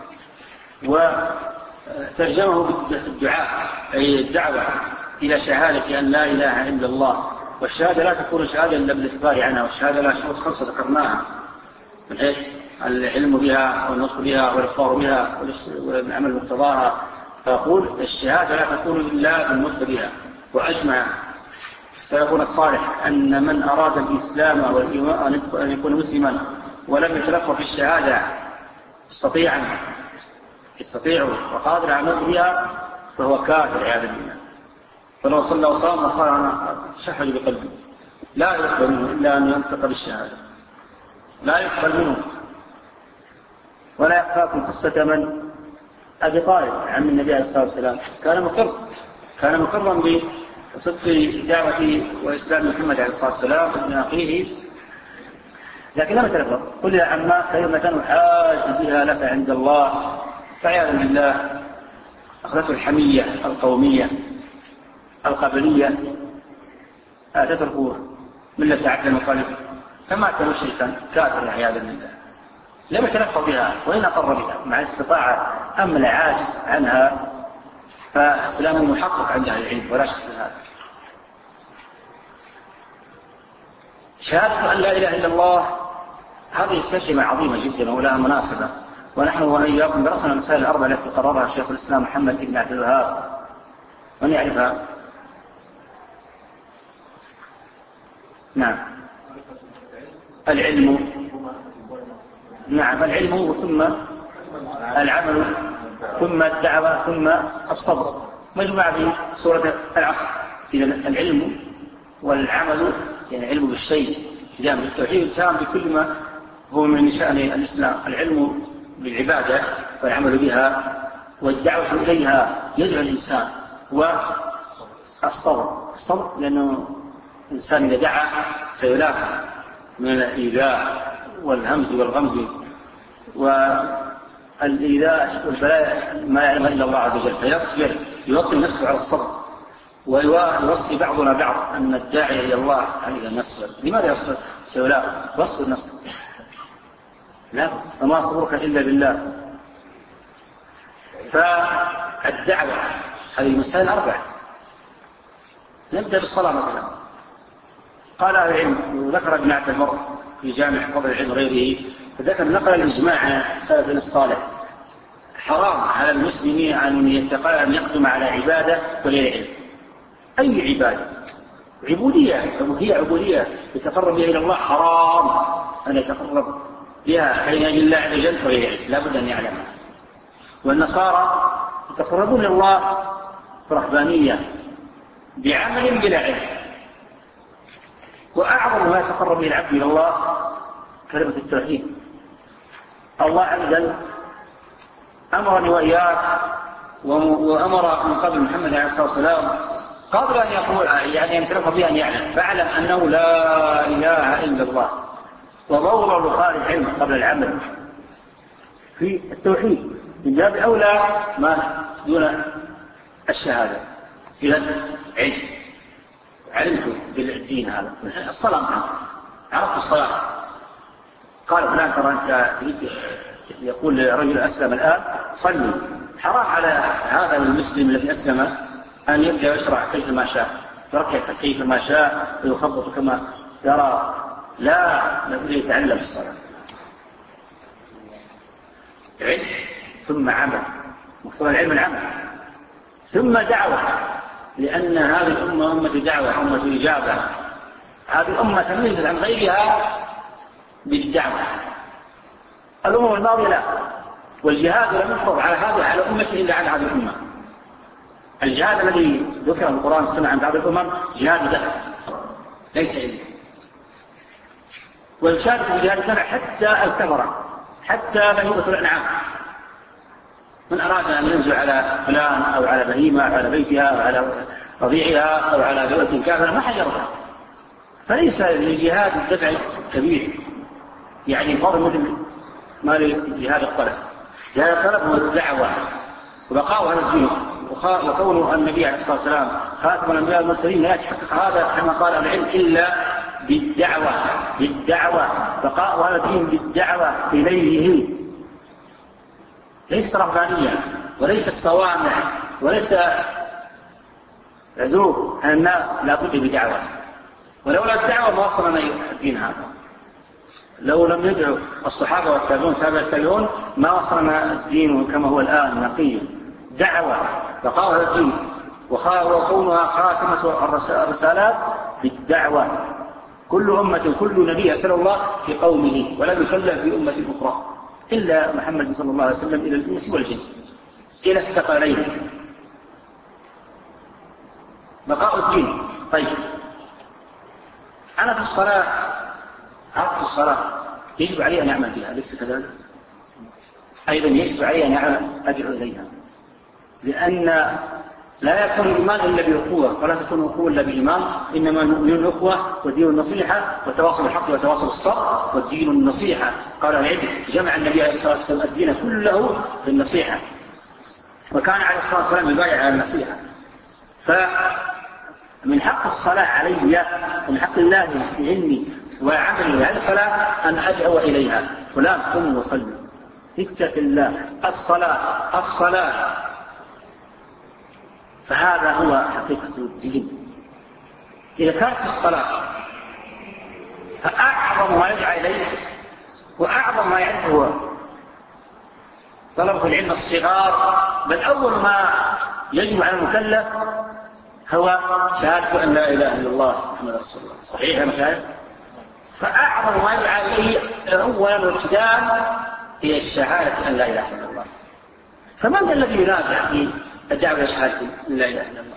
وترجمه بالدعاء أي الدعوة إلى شهادة أن لا إله إلا الله. والشهادة لا تكون شهادة إلا بالإخبار عنها، والشهادة لا شروط خمسة ذكرناها، من حيث العلم بها والنطق بها والإخبار بها والعمل مقتضاها. فيقول الشهادة لا تكون إلا بالنطق بها. وأجمع سيكون الصالح أن من أراد الإسلام والإيمان أن يكون مسلما ولم يتلقى في الشهادة يستطيعا يستطيع وقادر على النطق بها فهو كافر عياذا بالله. فلو صلى وصام وقال أنا شهد بقلبي، لا يقبل منه إلا أن ينطق بالشهادة، لا يقبل منه. ولا يخافكم قصة من أبي طالب عن النبي عليه الصلاة والسلام، كان مقر كان مقرا بصدق دعوة وإسلام محمد عليه الصلاة والسلام وإسلام أخيه، لكن لم يتلفظ. قل يا عما كلمة حاج بها لك عند الله، فعياذا بالله أخذته الحمية القومية القبلية تترك ملة عبد المطلب، فمات مشركا كافرا عياذا بالله، لم يتلفظ بها وإن أقر بها مع استطاعة أما العاجز عنها، فإسلام محقق عند أهل العلم ولا شك في هذا. شهادة أن لا إله إلا الله هذه ترجمة عظيمة جدا ولها مناسبة، ونحن وإياكم درسنا المسائل الأربعة التي قررها شيخ الإسلام محمد بن عبد الوهاب. من يعرفها؟ نعم. العلم، نعم العلم ثم العمل ثم الدعوة ثم الصبر، مجمع في سورة العصر. إذا العلم والعمل يعني علم بالشيء جامع التوحيد التام بكل ما هو من شأن الإسلام. العلم بالعبادة والعمل بها والدعوة إليها يدعو الإنسان، والصبر الصبر لأنه الإنسان إذا دعا سيلاقى من الإيذاء والهمز والغمز والإيذاء والبلاء ما يعلم إلا الله عز وجل، فيصبر يوطن نفسه على الصبر. ويوصي بعضنا بعض أن الداعي إلى الله عليه أن يصبر. لماذا يصبر؟ سيلاقى واصبر نفسه، لا وما صبرك إلا بالله. فالدعوة هذه المسائل أربعة. نبدأ بالصلاة مثلا. قال أهل العلم وذكر ابن عبد البر في جامع فضل العلم غيره، فذكر نقل الإجماع سلفنا الصالح حرام على المسلمين أن يتقى أن يقدم على عبادة بغير علم. أي عبادة عبودية هي عبودية يتقرب بها إلى الله حرام أن يتقرب بها حين يجي الله عز وجل وهي لا بد أن يعلمها. والنصارى يتقربون إلى الله برهبانية بعمل بلا علم. وأعظم ما يتقرب به العبد إلى الله كلمة التوحيد. الله عز وجل أمرني وإياك وأمر من قبل محمد عليه الصلاة والسلام قبل أن يقول يعني يمتلك به أن يعلم فاعلم أنه لا إله إلا الله. وضوء لخارج العلم قبل العمل في التوحيد من باب أولى ما دون الشهادة. إذا علم علمت بالدين هذا الصلاة معه عرفت الصلاة قال فلان ترى أنت يقول لرجل أسلم الآن صلي حرام على هذا المسلم الذي أسلم أن يبدأ يشرع كيف ما شاء يركع كيف ما شاء ويخبط كما يرى. لا نبدأ يتعلم الصلاة علم ثم عمل مقتضى العلم العمل ثم دعوة لأن هذه الأمة أمة دعوة أمة إجابة. هذه الأمة تميزت عن غيرها بالدعوة. الأمم الماضية لا والجهاد لم يفرض على هذا على أمته إلا على هذه الأمة. الجهاد الذي ذكر في القرآن والسنة عند بعض الأمم جهاد ذهب ليس علم. والشارك في جهاد السنة حتى الثمرة حتى بهيمة الأنعام من أراد أن ينزل على فلان أو على بهيمة أو على بيتها أو على رضيعها أو على دولة كافرة ما حجرها. فليس للجهاد الدفع كبير يعني فرض مثل ما لجهاد الطلب. جهاد الطلب هو الدعوة وبقاء هذا الدين وكونه النبي عليه الصلاة والسلام خاتم الأنبياء والمرسلين لا يتحقق هذا كما قال العلم إلا بالدعوة بالدعوة بقاء هذا الدين بالدعوة إليه ليس رهبانية وليس الصوامع وليس عزوف عن الناس لا بد بدعوة. ولولا الدعوة ما وصلنا الدين هذا. لو لم يدعو الصحابة والتابعون تابع التابعون ما وصلنا الدين كما هو الآن نقي. دعوة بقاء هذا الدين وكونها خاتمة الرسالات بالدعوة. كل أمة كل نبي يسأل الله في قومه ولم يكلف في أمة أخرى إلا محمد صلى الله عليه وسلم إلى الإنس والجن إلى الثقلين بقاء الدين. طيب أنا في الصلاة عرفت الصلاة يجب علي أن أعمل بها أليس كذلك؟ أيضا يجب علي أن أدعو إليها لأن لا يكون الإيمان إلا بأخوة ولا تكون أخوة إلا بإيمان. إنما المؤمنون أخوة والدين النصيحة وتواصل الحق وتواصل الصبر والدين النصيحة. قال العلم جمع النبي عليه الصلاة والسلام الدين كله بالنصيحة وكان عليه الصلاة والسلام يبايع على النصيحة. فمن حق الصلاة علي ومن حق الله في علمي وعملي هذه الصلاة أن أدعو إليها فلان قم وصلي اتق الله الصلاة الصلاة. فهذا هو حقيقة الدين. إذا كانت الصلاة فأعظم ما يدعى إليه وأعظم ما يعرفه طلبة العلم الصغار بل أول ما يجب على المكلف هو شهادة أن لا إله إلا الله محمد رسول الله. صحيح يا مشاهد؟ فأعظم ما يدعى إليه أولا وابتداء هي الشهادة أن لا إله إلا الله. فمن الذي ينازع في الدعوة إلى شهادة أن لا إله إلا الله؟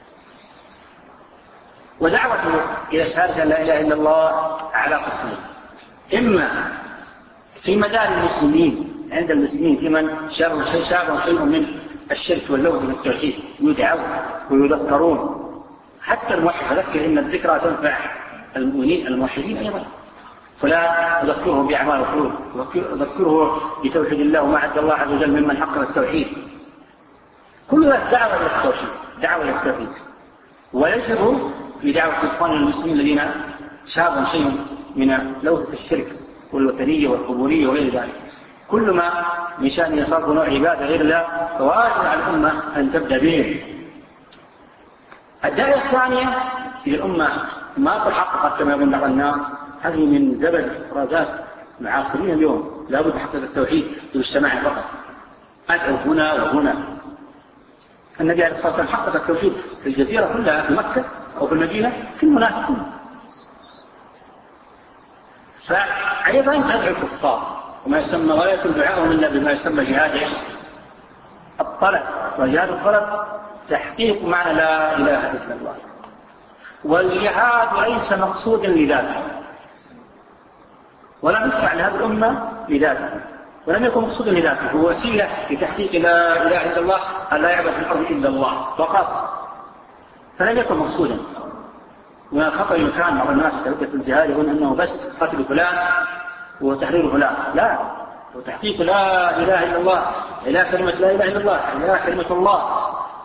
ودعوته إلى شهادة أن لا إله إلا الله على قسمين. إما في مدار المسلمين عند المسلمين في من شابه شيء شابه شيء من الشرك واللوث بالتوحيد يدعون ويذكرون. حتى الموحد ذكر إن الذكرى تنفع المؤمنين الموحدين أيضا فلا يذكره بأعمال القلوب يذكره بتوحيد الله وما عد الله عز وجل ممن حقق التوحيد. كل ذلك دعوة إلى التوحيد دعوة إلى التوحيد. ويجب في دعوة إخوان المسلمين الذين شابوا شيء من لوثة الشرك والوثنية والقبورية وغير ذلك كل ما من شأن يصرف نوع عبادة غير الله فواجب على الأمة أن تبدأ به. الدعوة الثانية في الأمة ما تحققت كما يقول بعض الناس هذه من زبد رازات معاصرين اليوم لا بد تحقق التوحيد في الاجتماع فقط أدعو هنا وهنا النبي عليه الصلاة والسلام حقق التوحيد في الجزيرة كلها في مكة أو في المدينة في المنافقين. فأيضا تدعو الكفار وما يسمى ولا يكون دعاءهم إلا بما يسمى جهاد الطلب، وجهاد الطلب تحقيق معنى لا إله إلا الله. والجهاد ليس مقصودا لذاته، ولم يشرع لهذه الأمة لذاته، ولم يكن مقصودا لذاته، هو وسيلة لتحقيق لا إله إلا الله، أن لا يعبد في الأرض إلا الله فقط، فلم يكن مقصودا. ومن الخطأ المكان بعض الناس يتلبس الجهاد يقول أنه بس قتل فلان وتحرير فلان، لا، وتحقيق لا إله إلا الله، إلى كلمة لا إله إلا الله، إلى كلمة الله.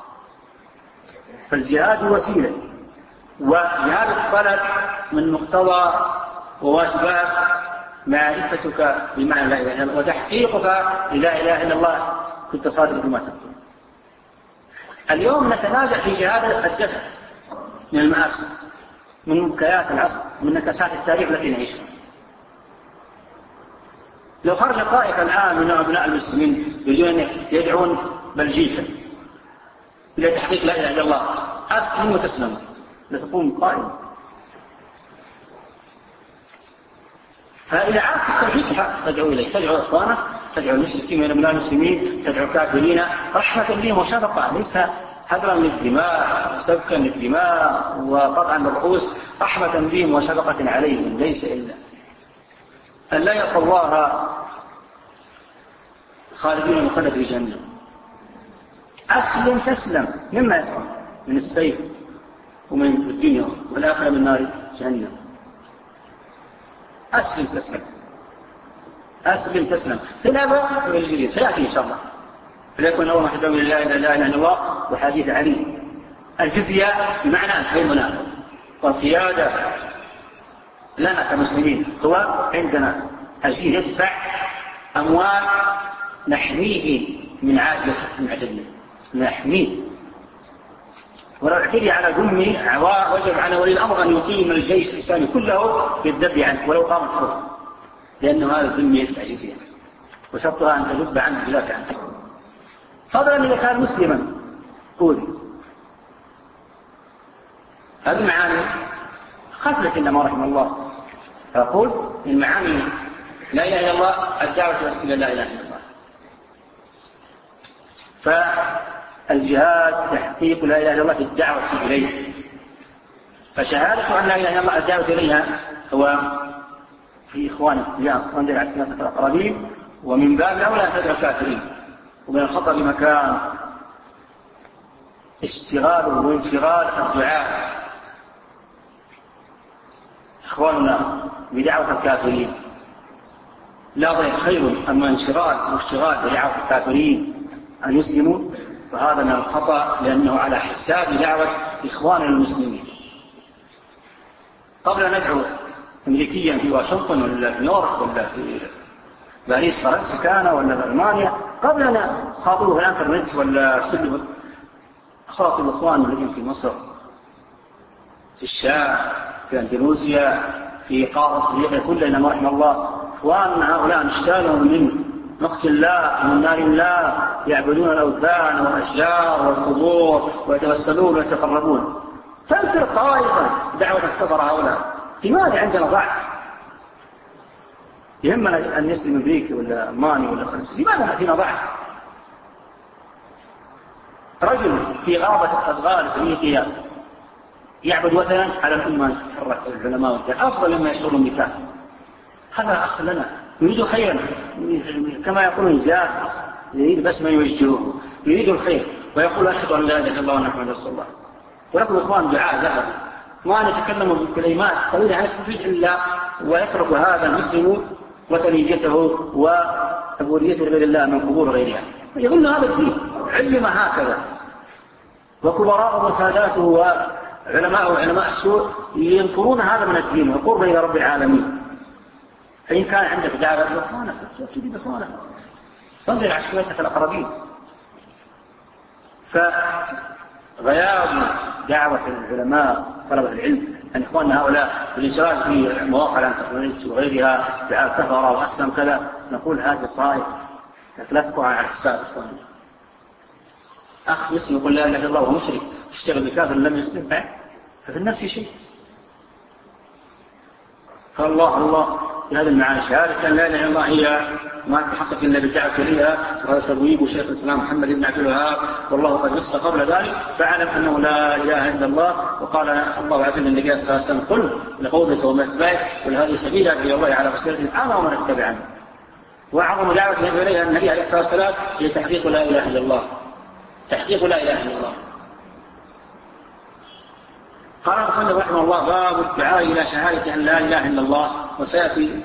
فالجهاد وسيلة، وجهاد الطلب من مقتضى وواجبات معرفتك بمعنى لا إله إلا الله وتحقيقك للا إله إلا الله، كنت صادق بما تقول. اليوم نتنازع في جهاد الدفع من المآسي، من مبكيات العصر، من نكسات التاريخ التي نعيشها. لو خرج طائفة الآن من أبناء المسلمين يريدون يدعون بلجيكا إلى تحقيق لا إله إلا الله، أسلم وتسلم، لتقوم قائمة. فإذا عرفت التوحيد تدعو إليه، تدعو إخوانك، تدعو المشركين من أبناء المسلمين، تدعو كافرين رحمة بهم وشفقة، ليس هدرا للدماء، سفكا للدماء وقطعا للرؤوس، رحمة بهم وشفقة عليهم، ليس إلا أن لا يلقى الله خالدين مخلد في جهنم. أسلم تسلم مما يسلم من السيف ومن الدنيا والآخرة من نار جهنم. أسلم تسلم، أسلم تسلم. في الأبا والجزية سيأتي إن شاء الله، فليكن أول ما تدعو إلى لا إله إلا الله وحديث علي. الجزية بمعنى الحيمنة والقيادة لنا كمسلمين، هو عندنا الجيل يدفع أموال نحميه من عادة المعتدين، نحميه. ولو اعتدي على ذمه وجب على ولي الأمر أن يقيم الجيش الإسلامي كله بالذب عنه ولو قام الحرب، لأنه هذا الذم يدفع جزية وشرطها أن تذب عنه بذاك عنه. فضلا إذا كان مسلما قولي هذه المعاني خفلت إنما رحم الله. فأقول المعاني لا إله إلا الله، الدعوة إلى لا إله إلا الله. فالجهاد تحقيق لا إله إلا الله في الدعوة إليه. فشهادة أن لا إله إلا الله الدعوة إليها هو في إخوانك يا أخوان دير عسنات الأقربين، ومن باب الأولى أن تدعو الكافرين. ومن الخطر مكان اشتغاله وانشغال الدعاء إخواننا بدعوة الكافرين، لا ضير خير، أما انشغال واشتغال بدعوة الكافرين أن يسلموا فهذا من الخطأ، لأنه على حساب دعوة إخوان المسلمين. قبل ندعو أمريكيا في واشنطن ولا في نيويورك ولا في باريس فرنسا كان ولا في ألمانيا، قبل أن خاطبوا في الانترنت ولا سلوا خاطب إخوان الذين في مصر، في الشام، في أندونيسيا، في قارة أفريقيا كلنا ما رحم الله. إخواننا هؤلاء نشتالهم من نقص الله ومن نار الله، يعبدون الأوثان والأشجار والقبور ويتوسلون ويتقربون. تنفر طائفة دعوة الكفر هؤلاء. لماذا عندنا ضعف؟ يهمنا أن يسلم أمريكا ولا ألمانيا ولا فرنسا، لماذا فينا ضعف؟ رجل في غابة أدغال أفريقيا يعبد وثنا على الأمة تحرك العلماء والدعاء أفضل مما يشعرون بكافر. هذا أخ لنا يريد خيرا، كما يقولون جاهز، يريد بس ما يوجهه، يريد الخير ويقول أشهد أن لا إله إلا الله ونحمد رسول الله. ويقول إخوان دعاء ذهب ما نتكلم بكلمات طويلة عن التوحيد إلا ويترك هذا المسلم وثنيته وعبوديته لغير الله من قبور غيرها. يقول هذا الدين علم هكذا، وكبراء وساداته وعلماء وعلماء السوء ينكرون هذا من الدين وقرب إلى رب العالمين. فإن كان عندك دعوة إخوانك تجد إخوانك، تنظر على شويتك الأقربين. فغياب دعوة العلماء طلبة العلم أن إخواننا هؤلاء بالإنشغال في مواقع الانترنت وغيرها دعاء كفر وأسلم كذا، نقول هذه الطائفة لا تقع على حساب إخواننا. أخ مسلم يقول لا إله إلا الله وهو مشرك تشتغل بكافر لم يسلم بعد، ففي النفس شيء. فالله الله في هذا المعاني شهادة لا إله إلا الله هي ما تحقق إلا بالدعوة إليها، وهذا تبويب شيخ الإسلام محمد بن عبد الوهاب والله قد نص قبل ذلك، فاعلم أنه لا إله إلا الله. وقال الله عز وجل للنبي صلى الله عليه وسلم قل لقومك ومن اتبعك قل هذه سبيل أدعو إلى الله على بصيرة أنا ومن اتبعني. وأعظم دعوة يدعو إليها النبي عليه الصلاة والسلام هي تحقيق لا إله إلا الله، تحقيق لا إله إلا الله. قال المصنف رحمه الله باب الدعاء إلى شهادة أن لا إله إلا الله. وسيأتي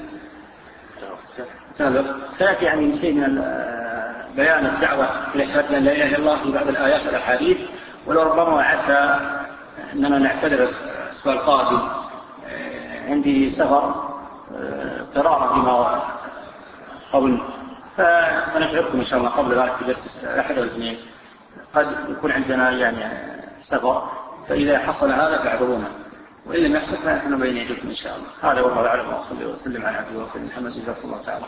سيأتي يعني شيء من بيان الدعوة إلى شهادة أن لا إله إلا الله في بعض الآيات والأحاديث، ولو ربما عسى أننا نعتذر الأسبوع القادم عندي سفر قرارا فيما قبل، فسنشعركم إن شاء الله قبل ذلك في جلسة أحد والاثنين قد يكون عندنا يعني سفر، فإذا حصل هذا فاعذرونا، وإن لم يحصل فنحن بين يديكم إن شاء الله. هذا والله أعلم، وصلي وسلم على عبده ورسوله محمد جزاكم الله تعالى.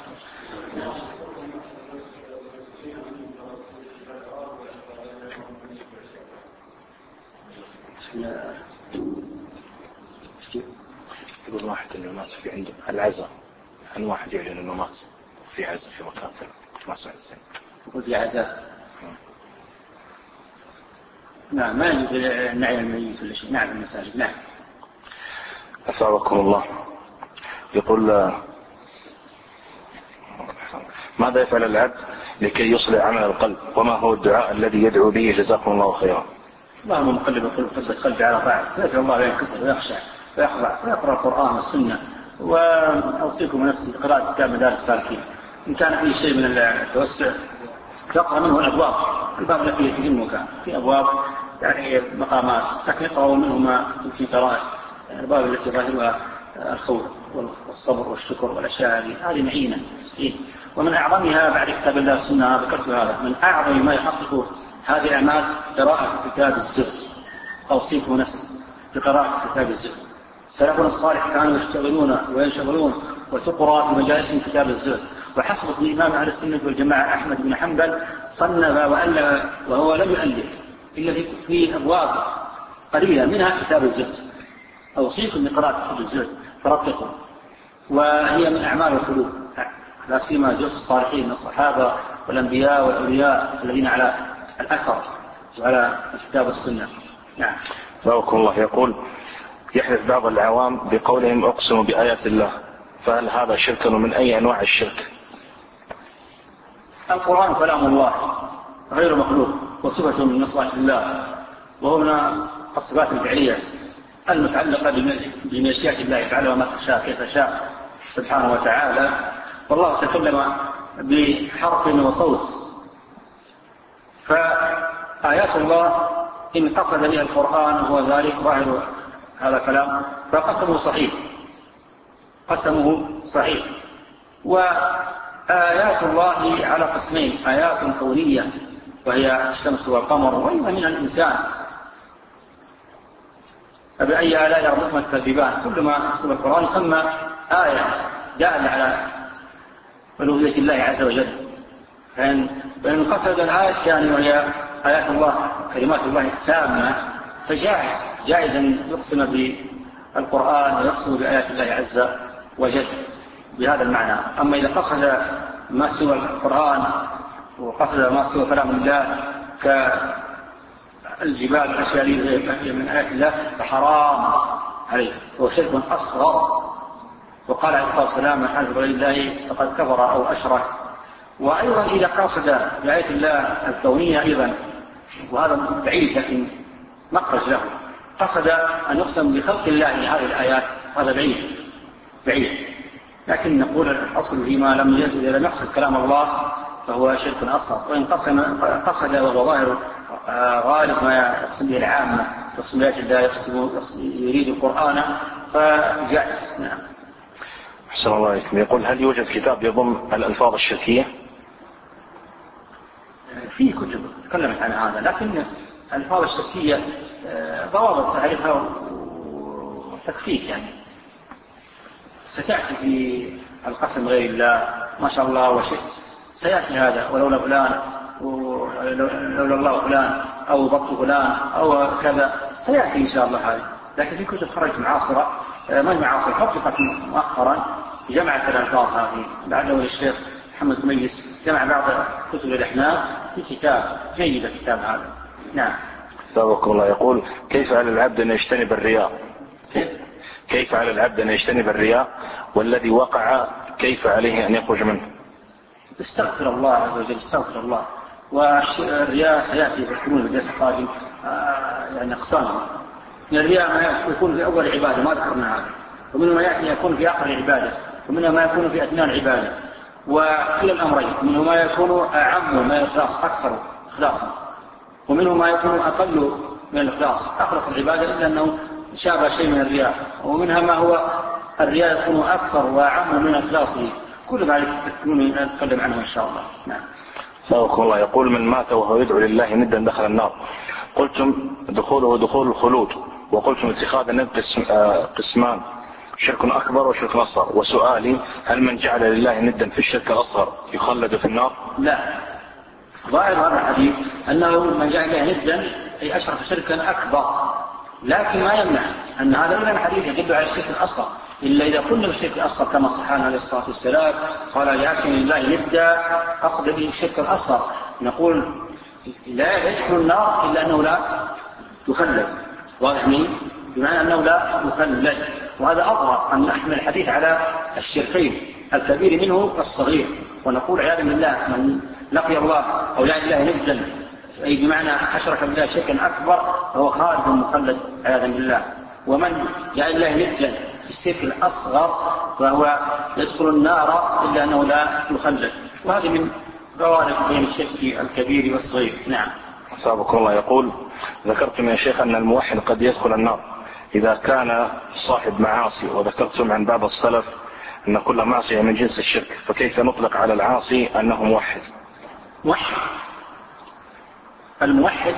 يقول واحد إنه مات في عنده العزاء، أن واحد يعلن إنه مات في عزاء في مكان ما سمعت زين. يقول في عزاء نعم ما يجوز نعي الميت ولا شيء. نعم المساجد. نعم. أثابكم الله. يقول ماذا يفعل العبد لكي يصلح عمل القلب، وما هو الدعاء الذي يدعو به جزاكم الله خيرا؟ اللهم مقلب القلوب ثبت قلبي على طاعتك، يدعو الله ينكسر ويخشع ويخضع ويقرأ القرآن والسنة. وأوصيكم نفسي بقراءة كتاب مدارس السالكين، إن كان فيه شيء من التوسع تقرأ منه الأبواب، الباب التي تهمك في أبواب يعني مقامات، لكن يقرأوا منه ما يمكن قراءة الباب التي ظاهرها الخوف والصبر والشكر والأشياء هذه هذه معينة. إيه؟ ومن أعظمها بعد كتاب الله والسنة ذكرت هذا، من أعظم ما يحقق هذه الأعمال قراءة كتاب الزهد. أوصيكم نفسي بقراءة كتاب الزهد. سلفنا الصالح كانوا يشتغلون وينشغلون وتقرأ في مجالس كتاب الزهد. وحسبك الإمام أهل السنة والجماعة أحمد بن حنبل صنف وألف وهو لم يؤلف إلا في أبواب قليلة منها كتاب الزهد. أوصيكم بقراءة كتاب الزهد فرقكم، وهي من أعمال القلوب، لا سيما زهد الصالحين من الصحابة والأنبياء والأولياء الذين على الأثر وعلى كتاب السنة. نعم. بارك الله. يقول يحدث بعض العوام بقولهم أقسم بآيات الله، فهل هذا شرك من أي أنواع الشرك؟ القرآن كلام الله غير مخلوق وصفة من صفات الله، وهنا الصفات الفعلية المتعلقة بمشيئة الله تعالى وما تشاء كيف شاء سبحانه وتعالى. والله تكلم بحرف وصوت، فآيات الله إن قصد بها القرآن هو ذلك ظاهر هذا كلام، فقسمه صحيح، قسمه صحيح. وآيات الله على قسمين، آيات كونية وهي الشمس والقمر وأيضا من الإنسان، فبأي آلاء ربكما تكذبان. كل ما قسم القرآن يسمى آية دالة على ألوهية الله عز وجل. فإن, فإن قصد الآية الثانية وهي آيات الله كلمات الله التامة فجائز جائز أن يقسم بالقرآن ويقسم بآيات الله عز وجل بهذا المعنى. أما إذا قصد ما سوى القرآن وقصد ما سوى كلام الله كالجبال والأشياء من آيات الله فحرام عليه، هو شرك أصغر. وقال عليه الصلاة والسلام من حلف بغير الله فقد كفر أو أشرك. وأيضا إذا قصد بآيات الله الكونية أيضا، وهذا بعيد لكن مخرج له، قصد أن يقسم بخلق الله لهذه الآيات، هذا بعيد بعيد لكن نقول الأصل فيما لم يجد إذا لم يقصد كلام الله فهو شرك أصغر. وإن قصد وهو ظاهر غالب ما يقصد به العامة، يقصد بآيات الله يقصد يريد القرآن فجائز. نعم. أحسن الله عليكم. يقول هل يوجد كتاب يضم الألفاظ الشركية؟ في كتب تكلمت عن هذا، لكن الألفاظ الشركية ضوابط تعرفها وتكفيك يعني. ستأتي في القسم غير الله ما شاء الله وشئت، سيأتي هذا ولولا فلان لولا الله فلان أو بطل فلان أو كذا، سيأتي إن شاء الله هذا. لكن في كتب خرجت معاصرة، ما المعاصرة حققت مؤخرا، جمعت الألفاظ هذه بعده الشيخ محمد ميس جمع بعض كتب الأحناف في كتاب جيد الكتاب هذا. نعم. سابقكم الله. يقول كيف على العبد أن يجتنب الرياء؟ كيف؟ كيف على العبد أن يجتنب الرياء والذي وقع كيف عليه أن يخرج منه؟ استغفر الله عز وجل، استغفر الله. والرياء سيأتي في الحلول الجلسة القادم يعني أقسام. من الرياء ما يكون في أول عبادة ما ذكرنا هذا، ومنه ما يأتي يكون في آخر العبادة، ومنه ما يكون في أثناء العبادة، وكلا الأمرين. منه ما يكون أعم ما يخلص أكثر إخلاصا، ومنه ما يكون أقل من الإخلاص أخلص العبادة إلا أنه شابه شيء من الرياء، ومنها ما هو الرياء يكون أكثر وأعم من إخلاصه. كل ذلك نتكلم عنه إن شاء الله. نعم. سابقكم الله. يقول من مات وهو يدعو لله ندا دخل النار. قلتم دخوله دخول الخلود، وقلتم اتخاذ الند قسمان، شرك أكبر وشرك أصغر. وسؤالي هل من جعل لله ندا في الشرك الأصغر يخلد في النار؟ لا، ظاهر هذا الحديث أنه من جعل لله ندا أي أشرك شركا أكبر، لكن ما يمنع أن هذا من الحديث يدل على الشرك الأصغر، إلا إذا كنا بالشرك الأصغر كما صحابنا عليه الصلاة والسلام قال يأتي لله ندا أخذ به الشرك الأصغر، نقول لا يدخل النار إلا أنه لا يخلد. واضح مني؟ بمعنى أنه لا يخلد. وهذا أظهر أن نحمل الحديث على الشركين الكبير منه الصغير، ونقول عياذا بالله من لقي الله أو لا إله ندا أي بمعنى أشرك بالله شركا أكبر فهو خالد مخلد عياذا بالله. ومن جعل الله ندا في الشرك الأصغر فهو يدخل النار إلا أنه لا يخلد. وهذه من فوارق بين الشرك الكبير والصغير. نعم. سابقكم الله. يقول ذكرتم يا شيخ أن الموحد قد يدخل النار إذا كان صاحب معاصي، وذكرتم عن بعض السلف أن كل معصية من جنس الشرك، فكيف نطلق على العاصي أنه موحد؟ موحد، الموحد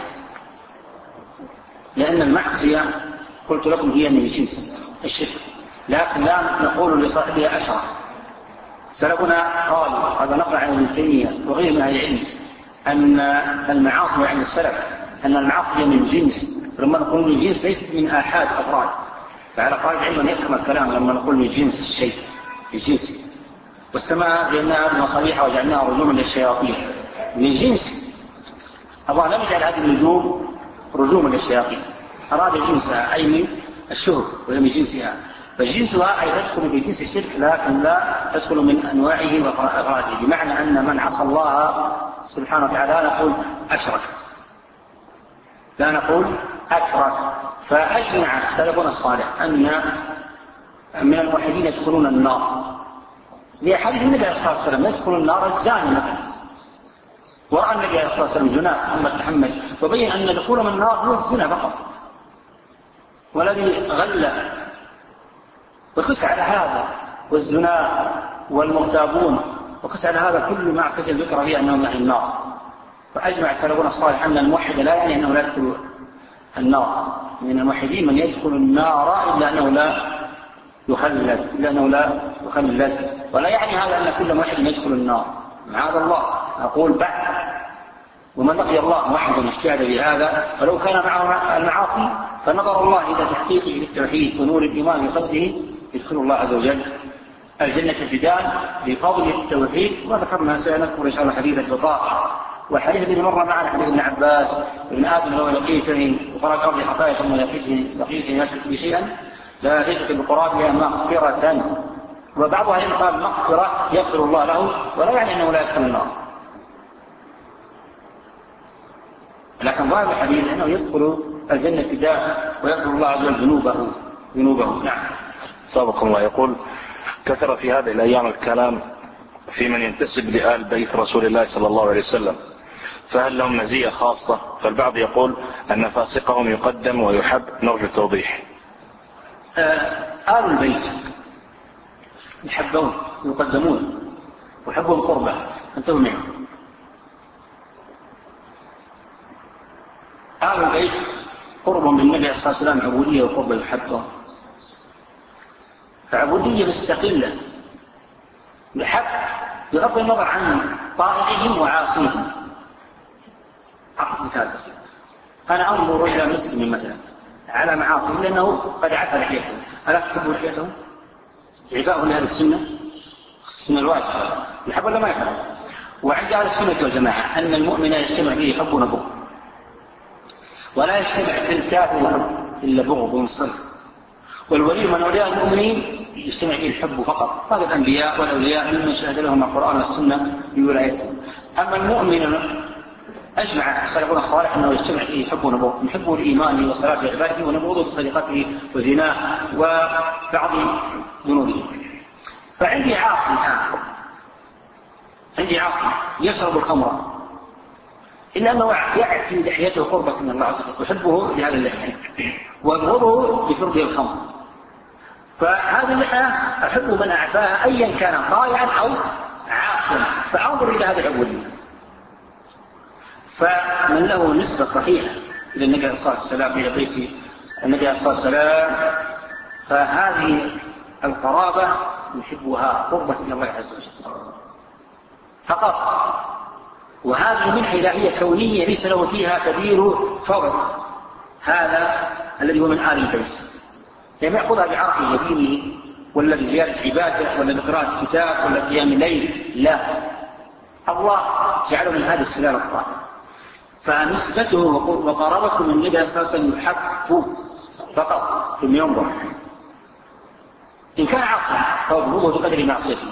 لأن المعصية قلت لكم هي من جنس الشرك، لكن لا نقول لصاحبها أشرك. سلفنا قال هذا نقل عن ابن تيمية وغير من أهل العلم أن المعاصي عند السلف أن المعاصي من جنس، لما نقول من جنس ليست من آحاد أفراد، فعلى قائد علم يفهم الكلام لما نقول من جنس الشيء من جنس. والسماء جعلناها بمصابيح وجعلناها رجوما للشياطين من جنس. الله لم يجعل هذه النجوم رجوما للشياطين، أراد جنسها أي من الشهر وهي من جنسها، فجنسها أي تدخل في جنس الشرك لكن لا تدخل من أنواعه وأفراده، بمعنى أن من عصى الله سبحانه وتعالى لا نقول أشرك، لا نقول أشرك. فأجمع سلفنا الصالح أن من الموحدين يدخلون النار لحديث النبي عليه الصلاة والسلام يدخل النار الزاني مثلا، ورأى النبي عليه الصلاة والسلام زنا محمد محمد وبين أن دخول من النار هو الزنا فقط، والذي غل وقس على هذا والزنا والمغتابون وقس على هذا كل معصية ذكر فيها أنهم من النار. فأجمع سلفنا الصالح أن الموحد لا يعني أنه لا يدخل النار، من الموحدين من يدخل النار إلا أنه لا يخلد، إلا أنه لا يخلد. ولا يعني هذا أن كل موحد يدخل النار، معاذ الله أقول بعد. ومن لقي الله موحدا اجتهد بهذا فلو كان معه المعاصي فنظر الله إلى تحقيقه للتوحيد ونور الإيمان في قلبه يدخل الله عز وجل الجنة ابتداء بفضل التوحيد. وذكرنا سنذكر إن شاء الله حديث البطاقة، والحديث الذي مر معنا حديث ابن عباس ابن آدم لو لقيته وفرق أرض حقائق ثم لقيته استقيته يشرك بشيئا لا تشرك بقرابها مغفرة، وبعضها يقال مغفرة يغفر الله له ولا يعني أنه لا يدخل النار، لكن ظاهر الحديث أنه يدخل الجنة ابتداء ويغفر الله عز وجل ذنوبه ذنوبه. نعم. سابقكم الله. يقول كثر في هذه الأيام الكلام في من ينتسب لآل بيت رسول الله صلى الله عليه وسلم، فهل لهم مزية خاصة؟ فالبعض يقول أن فاسقهم يقدم ويحب، نرجو التوضيح. آل البيت يحبون يقدمون ويحبون قربة، انتبهوا معه. آل البيت قرب من النبي صلى الله عليه وسلم عبودية وقربة يحبون، فعبودية مستقلة بحق بغض النظر عن طائعهم وعاصيهم، أعطي مثال بسيط. أنا أنظر إلى مسلم مثلا على معاصي لأنه قد عفى لحيته، ألا تحب لحيته؟ عفاء لهذه السنة، السنة الواجبة، يحب ولا ما يحب؟ وعند أهل السنة والجماعة أن المؤمن يجتمع به حب ونبغض، ولا يجتمع في الكافر وحب إلا بغض ومصطلح. والولي من أولياء المؤمنين يجتمع به الحب فقط، هذا الأنبياء والأولياء ممن شهد لهم القرآن والسنة بولايتهم. أما المؤمن أجمع خلقنا الصالح أنه يجتمع فيه حب ونبغض، نحبه لإيمانه وصلاة عباده ونبغضه بصديقته وزناه وبعض ذنوبه. فعندي عاصي الآن، عندي عاصي يشرب الخمر إلا أنه يعفي لحيته قربة من الله عز وجل ويحبه لهذا اللحية ويبغضه بشربه الخمر، فهذه اللحية أحب من أعفاها أيا كان طائعا أو عاصيا، فأنظر إلى هذه العبودية. فمن له نسبة صحيحة إلى النبي صلى الله عليه وسلم إلى بيت النبي صلى الله عليه وسلم فهذه القرابة يحبها قربة إلى الله عز وجل فقط. وهذه منحة إلهية كونية ليس له فيها كبير فضل، هذا الذي هو من آل البيت، لم يأخذها بعرق جبينه ولا بزيادة عبادة ولا بقراءة كتاب ولا قيام الليل، لا، الله جعله من هذه السلالة الطاهرة. فنسبته وقرابته من النبي صلى الله عليه وسلم يحب فقط ثم ينظر. إن كان عاصيا فهو بقدر معصيته.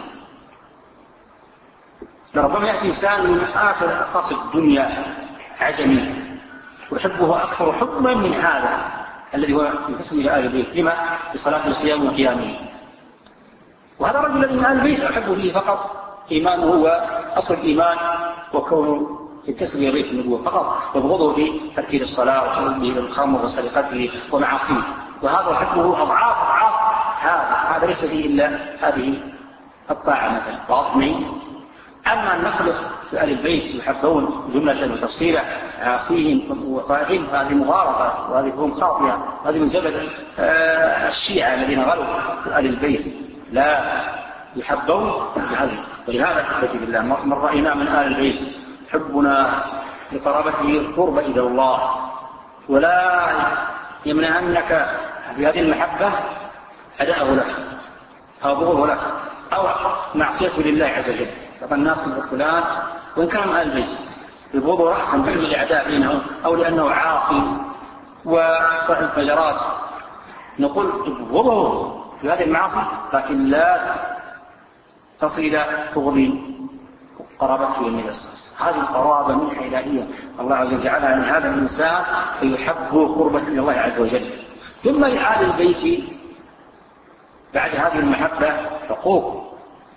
لربما يأتي إنسان من آخر أقاصي الدنيا عجمي ويحبه أكثر حكما من هذا الذي هو ينتسب إلى آل البيت، لما؟ بصلاة الصيام وقيامه. وهذا الرجل من آل البيت أحب فيه فقط إيمانه هو أصل الإيمان وكونه ينتسب إلى بيت النبوة فقط، ويبغضه في تركيز الصلاة وشربه للخمر وسرقته ومعاصيه، وهذا يحبه أضعاف أضعاف هذا هذا ليس فيه إلا هذه الطاعة مثلا وأطمئن. أما أن نخلق في آل البيت يحبون جملة وتفصيلا عاصيهم وطائعين، هذه مغالطة وهذه فهم خاطئة، وهذه من زبد الشيعة الذين غلوا في آل البيت، لا يحبون بهذه. ولهذا أحبتي بالله من رأينا من آل البيت حبنا لقرابته قرب إلى الله، ولا يمنعنك بهذه المحبة أداءه لك أو بغضه لك أو معصيته لله عز وجل. طبعا الناس يقولان وإن كان آل البيت يبغضوا رأسا بين الأعداء بينهم أو لأنه عاصي وصاحب فجرات، نقول تبغضه في هذه المعاصي لكن لا تصل إلى بغض قرابته والنبي صلى الله عليه وسلم. هذه القرابة منحة إلهية الله عز وجل جعلها لهذا الإنسان فيحبه قربة إلى الله عز وجل. ثم لآل البيت بعد هذه المحبة حقوق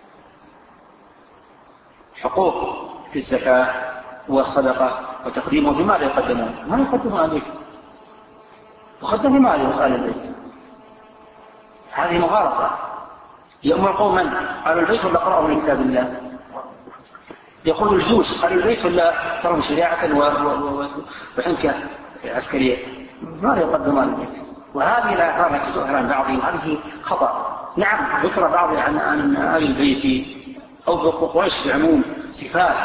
حقوق في الزكاة والصدقة وتقديمه. بماذا يقدمون؟ ما يقدمون آل البيت، يقدم بماذا آل البيت؟ هذه مغالطة. يأمر قوما آل البيت ولا قرأوا من كتاب الله؟ يقول الجوش آل البيت ولا ترون شريعة وحنكة عسكرية؟ ماذا يقدم آل البيت؟ وهذه الآثار التي تؤثر عن بعضهم هذه خطأ. نعم ذكر بعض عن آل البيت أو قريش في عموم صفات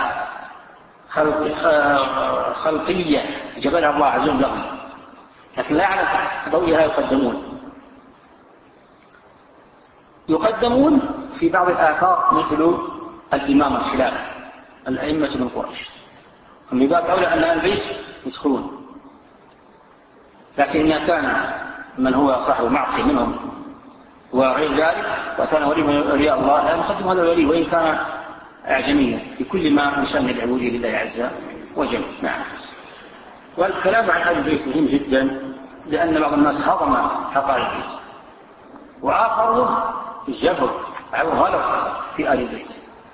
خلقية جبلها الله عز وجل لهم، لكن لا على ضوئها يقدمون يقدمون في بعض الآثار مثل الإمام الخلافة الأئمة من قريش، من باب أولى أن آل البيت يدخلون. لكن إذا كان من هو صاحب معصية منهم وغير ذلك وكان ولي من أولياء الله لا نقدم هذا الولي وإن كان أعجميا في كل ما من شأن العبودية لله عز وجل. نعم. والكلام عن آل البيت مهم جدا لأن بعض الناس هضم حق آل البيت وآخرون جبر أو غلط في آل البيت.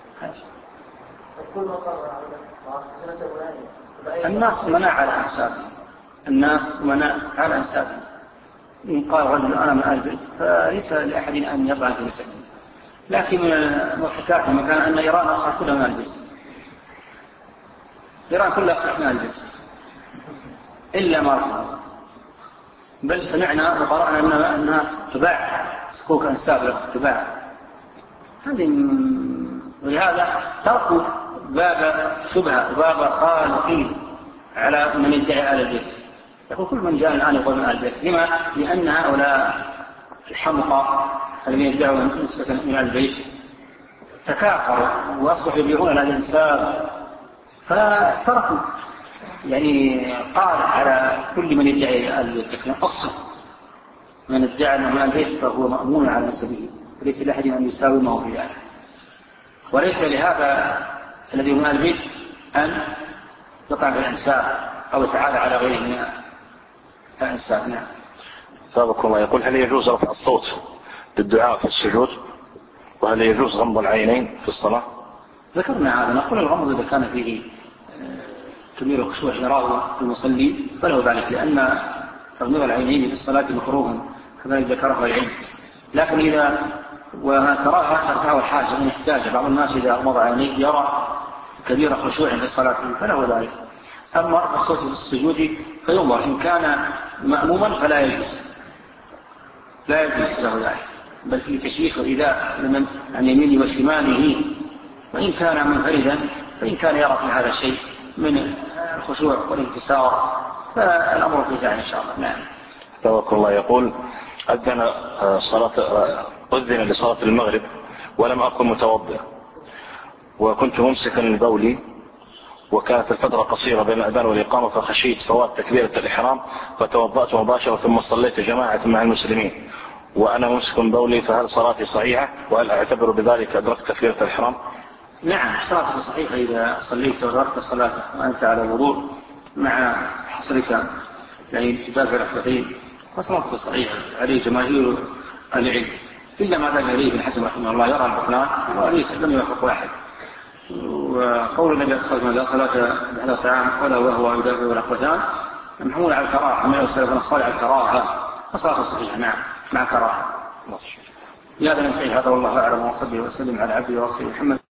الناس منع على أنسابهم الناس منع على أنسابهم إن قال رجل أنا من آل البيت فليس لأحد أن يطعن في نسبه. لكن من المضحكات المكان أن إيران أصبح كلها من آل البيت، إيران كلها أصبح من آل البيت إلا ما رحمه الله. بل سمعنا وقرأنا أنها, أنها تباع سكوك أنساب تباع. هذه ولهذا تركوا باب شبهة وباب قال وقيل على من يدعي آل البيت. يقول كل من جاء الآن يقول من آل البيت. لما؟ لأن هؤلاء الحمقى الذين يدعون نسبة من آل البيت تكاثروا وأصبحوا يبيعون على الإنسان فتركوا. يعني قال على كل من يدعي آل البيت لكن أصل من ادعى أنه من آل البيت فهو مأمون على نسبه وليس لأحد أن يساومه في ذلك. وليس لهذا الذي من آل البيت أن يقع بالإنسان أو يتعالى على غيره من الإنسان. نعم. سابقكم الله يقول هل يجوز رفع الصوت بالدعاء في السجود؟ وهل يجوز غمض العينين في الصلاة؟ ذكرنا هذا. نقول الغمض إذا كان فيه كبير الخشوع يراه المصلي فله ذلك، لأن تغميض العينين في الصلاة مكروه كذلك ذكره العلم. لكن إذا وكراهة تركه الحاجة من يحتاج. بعض الناس إذا غمض عينيه يرى كبير خشوع في الصلاة فله ذلك. أما رفع الصوت في السجود فينظر إن كان مأموما فلا يجوز لا يجوز له ذلك، بل في تشويش وإيذاء لمن عن يمينه وشماله. وإن كان منفردا فإن كان يرى في هذا الشيء من الخشوع والانكسار فالأمر في ساعة إن شاء الله. نعم. توكل الله يقول أذن صلاة أذن لصلاة المغرب ولم أكن متوضئ وكنت ممسكا لبولي وكانت الفترة قصيرة بين الأذان والإقامة فخشيت فوات تكبيرة الإحرام فتوضأت مباشرة ثم صليت جماعة مع المسلمين وأنا ممسك بولي، فهل صلاتي صحيحة وهل أعتبر بذلك أدركت تكبيرة الإحرام؟ نعم صلاتك صحيحة إذا صليت وأدركت الصلاة وأنت على وضوء مع حصرك يعني باب ركعتين فصلاتك صحيحة عليه جماهير العلم، إلا ما ذهب إليه ابن حزم رحمه الله يرى البطلان وليس لم يوافق واحد. وقول النبي صلى الله عليه وسلم لا صلاة بحدث عام ولا وهو يدافع ركعتان محمول على الكراهة، من السلف الصالح على الكراهة فصلاته صحيحة. نعم مع كراهة. يا ذا ننتهي هذا والله أعلم وصلي وسلم على عبده ورسوله محمد.